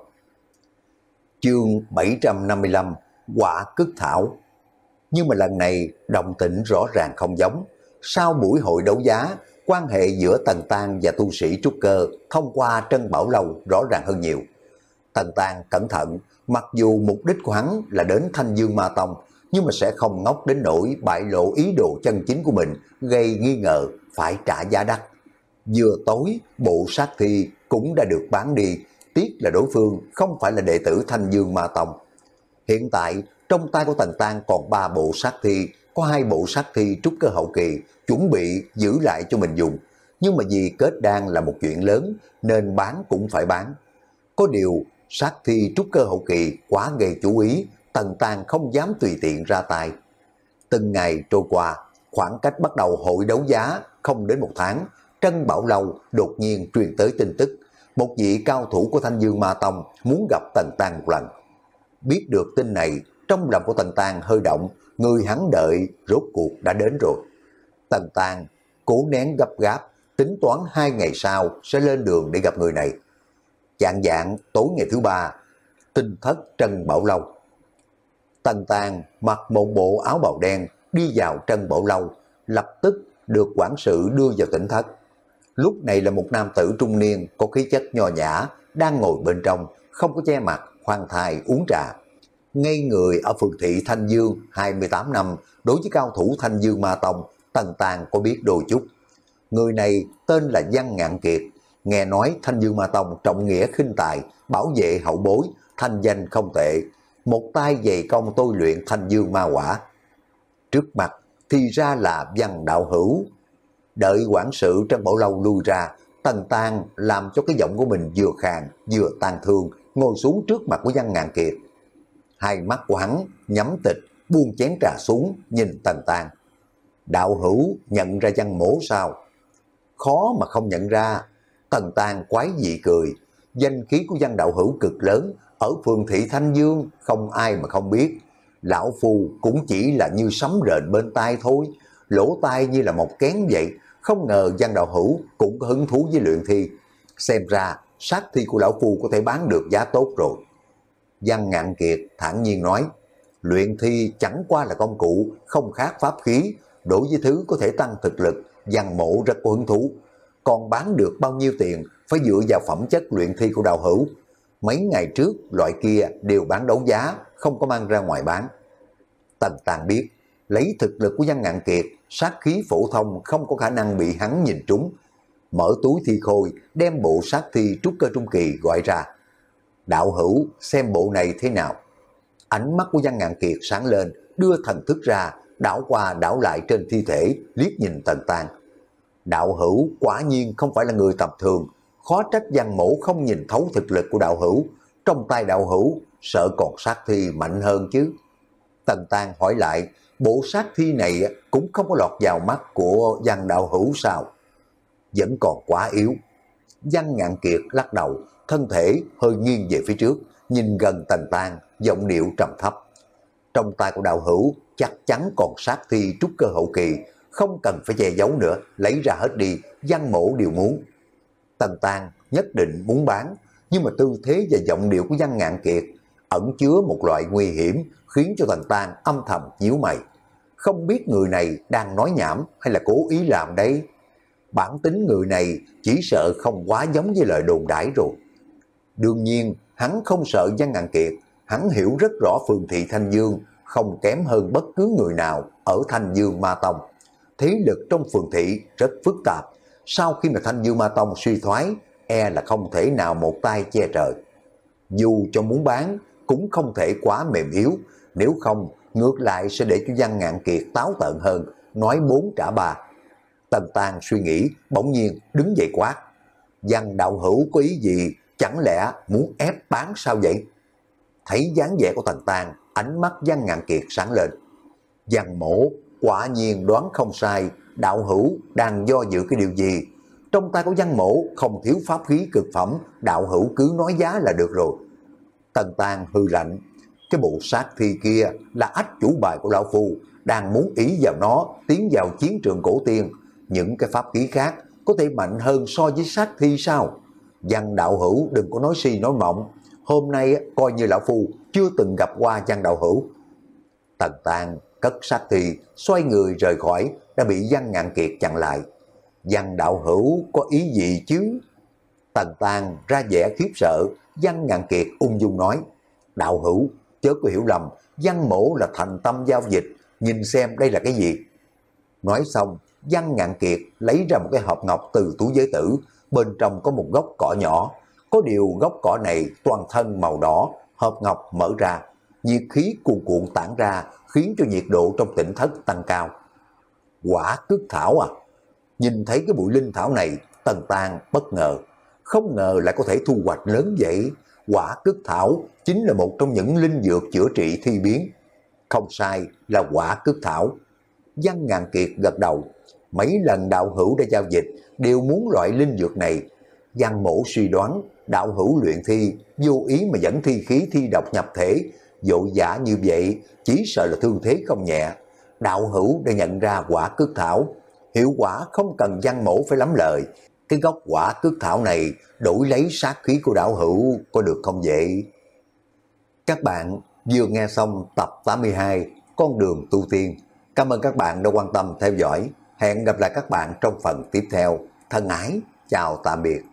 A: Chương bảy trăm năm mươi lăm, Quả Cức Thảo. Nhưng mà lần này động tĩnh rõ ràng không giống. Sau buổi hội đấu giá, quan hệ giữa Tần Tàng và tu sĩ trúc cơ thông qua Trân Bảo Lâu rõ ràng hơn nhiều. Tần Tàng cẩn thận, mặc dù mục đích của hắn là đến Thanh Dương Ma Tông, nhưng mà sẽ không ngốc đến nỗi bại lộ ý đồ chân chính của mình, gây nghi ngờ phải trả giá đắt. Vừa tối, bộ sát thi cũng đã được bán đi, tiếc là đối phương không phải là đệ tử Thanh Dương Ma Tông. Hiện tại, trong tay của Tần Tàng còn ba bộ sát thi, có hai bộ sát thi trúc cơ hậu kỳ, chuẩn bị giữ lại cho mình dùng. Nhưng mà vì kết đan là một chuyện lớn, nên bán cũng phải bán. Có điều, sát thi trúc cơ hậu kỳ quá gây chú ý, Tần Tàng không dám tùy tiện ra tay. Từng ngày trôi qua, khoảng cách bắt đầu hội đấu giá không đến một tháng, Trân Bảo Lâu đột nhiên truyền tới tin tức, một vị cao thủ của Thanh Dương Ma Tông muốn gặp Tần Tàng một lần. Biết được tin này, trong lòng của Tần Tàng hơi động, người hắn đợi rốt cuộc đã đến rồi. Tần Tàng cố nén gấp gáp, tính toán hai ngày sau sẽ lên đường để gặp người này. Chạng vạng tối ngày thứ ba, tinh thất Trân Bảo Lâu. Tần Tàng mặc một bộ áo bào đen đi vào Trân Bảo Lâu, lập tức được quản sự đưa vào tỉnh thất. Lúc này là một nam tử trung niên có khí chất nho nhã, đang ngồi bên trong, không có che mặt, khoan thai uống trà. Ngay người ở phường thị Thanh Dương hai mươi tám năm, đối với cao thủ Thanh Dương Ma Tông, Tần Tàng có biết đôi chút. Người này tên là Văn Ngạn Kiệt, nghe nói Thanh Dương Ma Tông trọng nghĩa khinh tài, bảo vệ hậu bối, thanh danh không tệ. một tay dày công tôi luyện thanh dương ma quả. Trước mặt thì ra là Văn đạo hữu. Đợi quản sự Trân Bảo Lâu lui ra, Tần Tang làm cho cái giọng của mình vừa khàn vừa tang thương, ngồi xuống trước mặt của Văn Ngạn Kiệt. Hai mắt của hắn nhắm tịch, buông chén trà xuống, nhìn Tần Tang. Đạo hữu nhận ra Văn mỗ sao? Khó mà không nhận ra. Tần Tang quái dị cười. Danh khí của Văn đạo hữu cực lớn, ở phường thị Thanh Dương không ai mà không biết. Lão phu cũng chỉ là như sấm rền bên tai thôi, lỗ tai như là một kén vậy. Không ngờ Văn đạo hữu cũng có hứng thú với luyện thi. Xem ra sát thi của lão phu có thể bán được giá tốt rồi. Văn Ngạn Kiệt thản nhiên nói, luyện thi chẳng qua là công cụ, không khác pháp khí. Đối với thứ có thể tăng thực lực, Văn mỗ rất có hứng thú. Còn bán được bao nhiêu tiền phải dựa vào phẩm chất luyện thi của đạo hữu. Mấy ngày trước loại kia đều bán đấu giá, không có mang ra ngoài bán. Tần Tang biết, lấy thực lực của Văn Ngạn Kiệt, sát khí phổ thông không có khả năng bị hắn nhìn trúng. Mở túi thi khôi, đem bộ sát thi trúc cơ trung kỳ gọi ra. Đạo hữu xem bộ này thế nào? Ánh mắt của Văn Ngạn Kiệt sáng lên, đưa thần thức ra, đảo qua đảo lại trên thi thể, liếc nhìn Tần Tang. Đạo hữu quả nhiên không phải là người tầm thường, khó trách Văn mỗ không nhìn thấu thực lực của đạo hữu. Trong tay đạo hữu sợ còn sát thi mạnh hơn chứ. Tần Tang hỏi lại, bộ sát thi này cũng không có lọt vào mắt của Văn đạo hữu sao? Vẫn còn quá yếu. Văn Ngạn Kiệt lắc đầu, thân thể hơi nghiêng về phía trước, nhìn gần Tần Tang, giọng điệu trầm thấp. Trong tay của đạo hữu chắc chắn còn sát thi trúc cơ hậu kỳ, không cần phải che giấu nữa, lấy ra hết đi, Văn mỗ đều muốn. Tần Tang nhất định muốn bán, nhưng mà tư thế và giọng điệu của Văn Ngạn Kiệt ẩn chứa một loại nguy hiểm, khiến cho Tần Tang âm thầm nhíu mày. Không biết người này đang nói nhảm hay là cố ý làm đấy. Bản tính người này chỉ sợ không quá giống với lời đồn đãi rồi. Đương nhiên, hắn không sợ Văn Ngạn Kiệt, hắn hiểu rất rõ phường thị Thanh Dương không kém hơn bất cứ người nào ở Thanh Dương Ma Tông. Thế lực trong phường thị rất phức tạp, sau khi mà Thanh Dương Ma Tông suy thoái, e là không thể nào một tay che trời. Dù cho muốn bán, cũng không thể quá mềm yếu, nếu không ngược lại sẽ để cho Văn Ngạn Kiệt táo tợn hơn, nói bốn trả ba. Tần Tang suy nghĩ, bỗng nhiên đứng dậy quát. Văn đạo hữu có ý gì, chẳng lẽ muốn ép bán sao vậy? Thấy dáng vẻ của Tần Tang, ánh mắt Văn Ngạn Kiệt sáng lên. Văn mỗ quả nhiên đoán không sai, đạo hữu đang do dự cái điều gì? Trong tay của Văn mỗ không thiếu pháp khí cực phẩm, đạo hữu cứ nói giá là được rồi. Tần Tang hư lạnh, cái bộ sát thi kia là ách chủ bài của lão phu, đang muốn ý vào nó tiến vào chiến trường cổ tiên. Những cái pháp khí khác có thể mạnh hơn so với sát thi sao? Văn đạo hữu đừng có nói si nói mộng, hôm nay coi như lão phu chưa từng gặp qua Văn đạo hữu. Tần Tang cất sát thi, xoay người rời khỏi, đã bị Văn Ngạn Kiệt chặn lại. Văn đạo hữu có ý gì chứ? Tần Tang ra vẻ khiếp sợ. Văn Ngạn Kiệt ung dung nói, đạo hữu chớ có hiểu lầm, Văn mỗ là thành tâm giao dịch, nhìn xem đây là cái gì. Nói xong, Văn Ngạn Kiệt lấy ra một cái hộp ngọc từ túi giới tử, bên trong có một gốc cỏ nhỏ. Có điều gốc cỏ này toàn thân màu đỏ, hộp ngọc mở ra, nhiệt khí cuồn cuộn tản ra, khiến cho nhiệt độ trong tỉnh thất tăng cao. Quả cước thảo à? Nhìn thấy cái bụi linh thảo này, Tần Tang bất ngờ, không ngờ lại có thể thu hoạch lớn vậy. Quả cước thảo chính là một trong những linh dược chữa trị thi biến. Không sai, là quả cước thảo. Văn Ngạn Kiệt gật đầu, mấy lần đạo hữu đã giao dịch đều muốn loại linh dược này. Văn mỗ suy đoán đạo hữu luyện thi vô ý mà dẫn thi khí thi độc nhập thể, vội vã như vậy chỉ sợ là thương thế không nhẹ. Đạo hữu đã nhận ra quả cước thảo, hiệu quả không cần Văn mỗ phải lắm lời. Cái gốc quả cước thảo này đổi lấy sát khí của đạo hữu có được không vậy? Các bạn vừa nghe xong tập tám mươi hai Con đường tu tiên. Cảm ơn các bạn đã quan tâm theo dõi. Hẹn gặp lại các bạn trong phần tiếp theo. Thân ái, chào tạm biệt.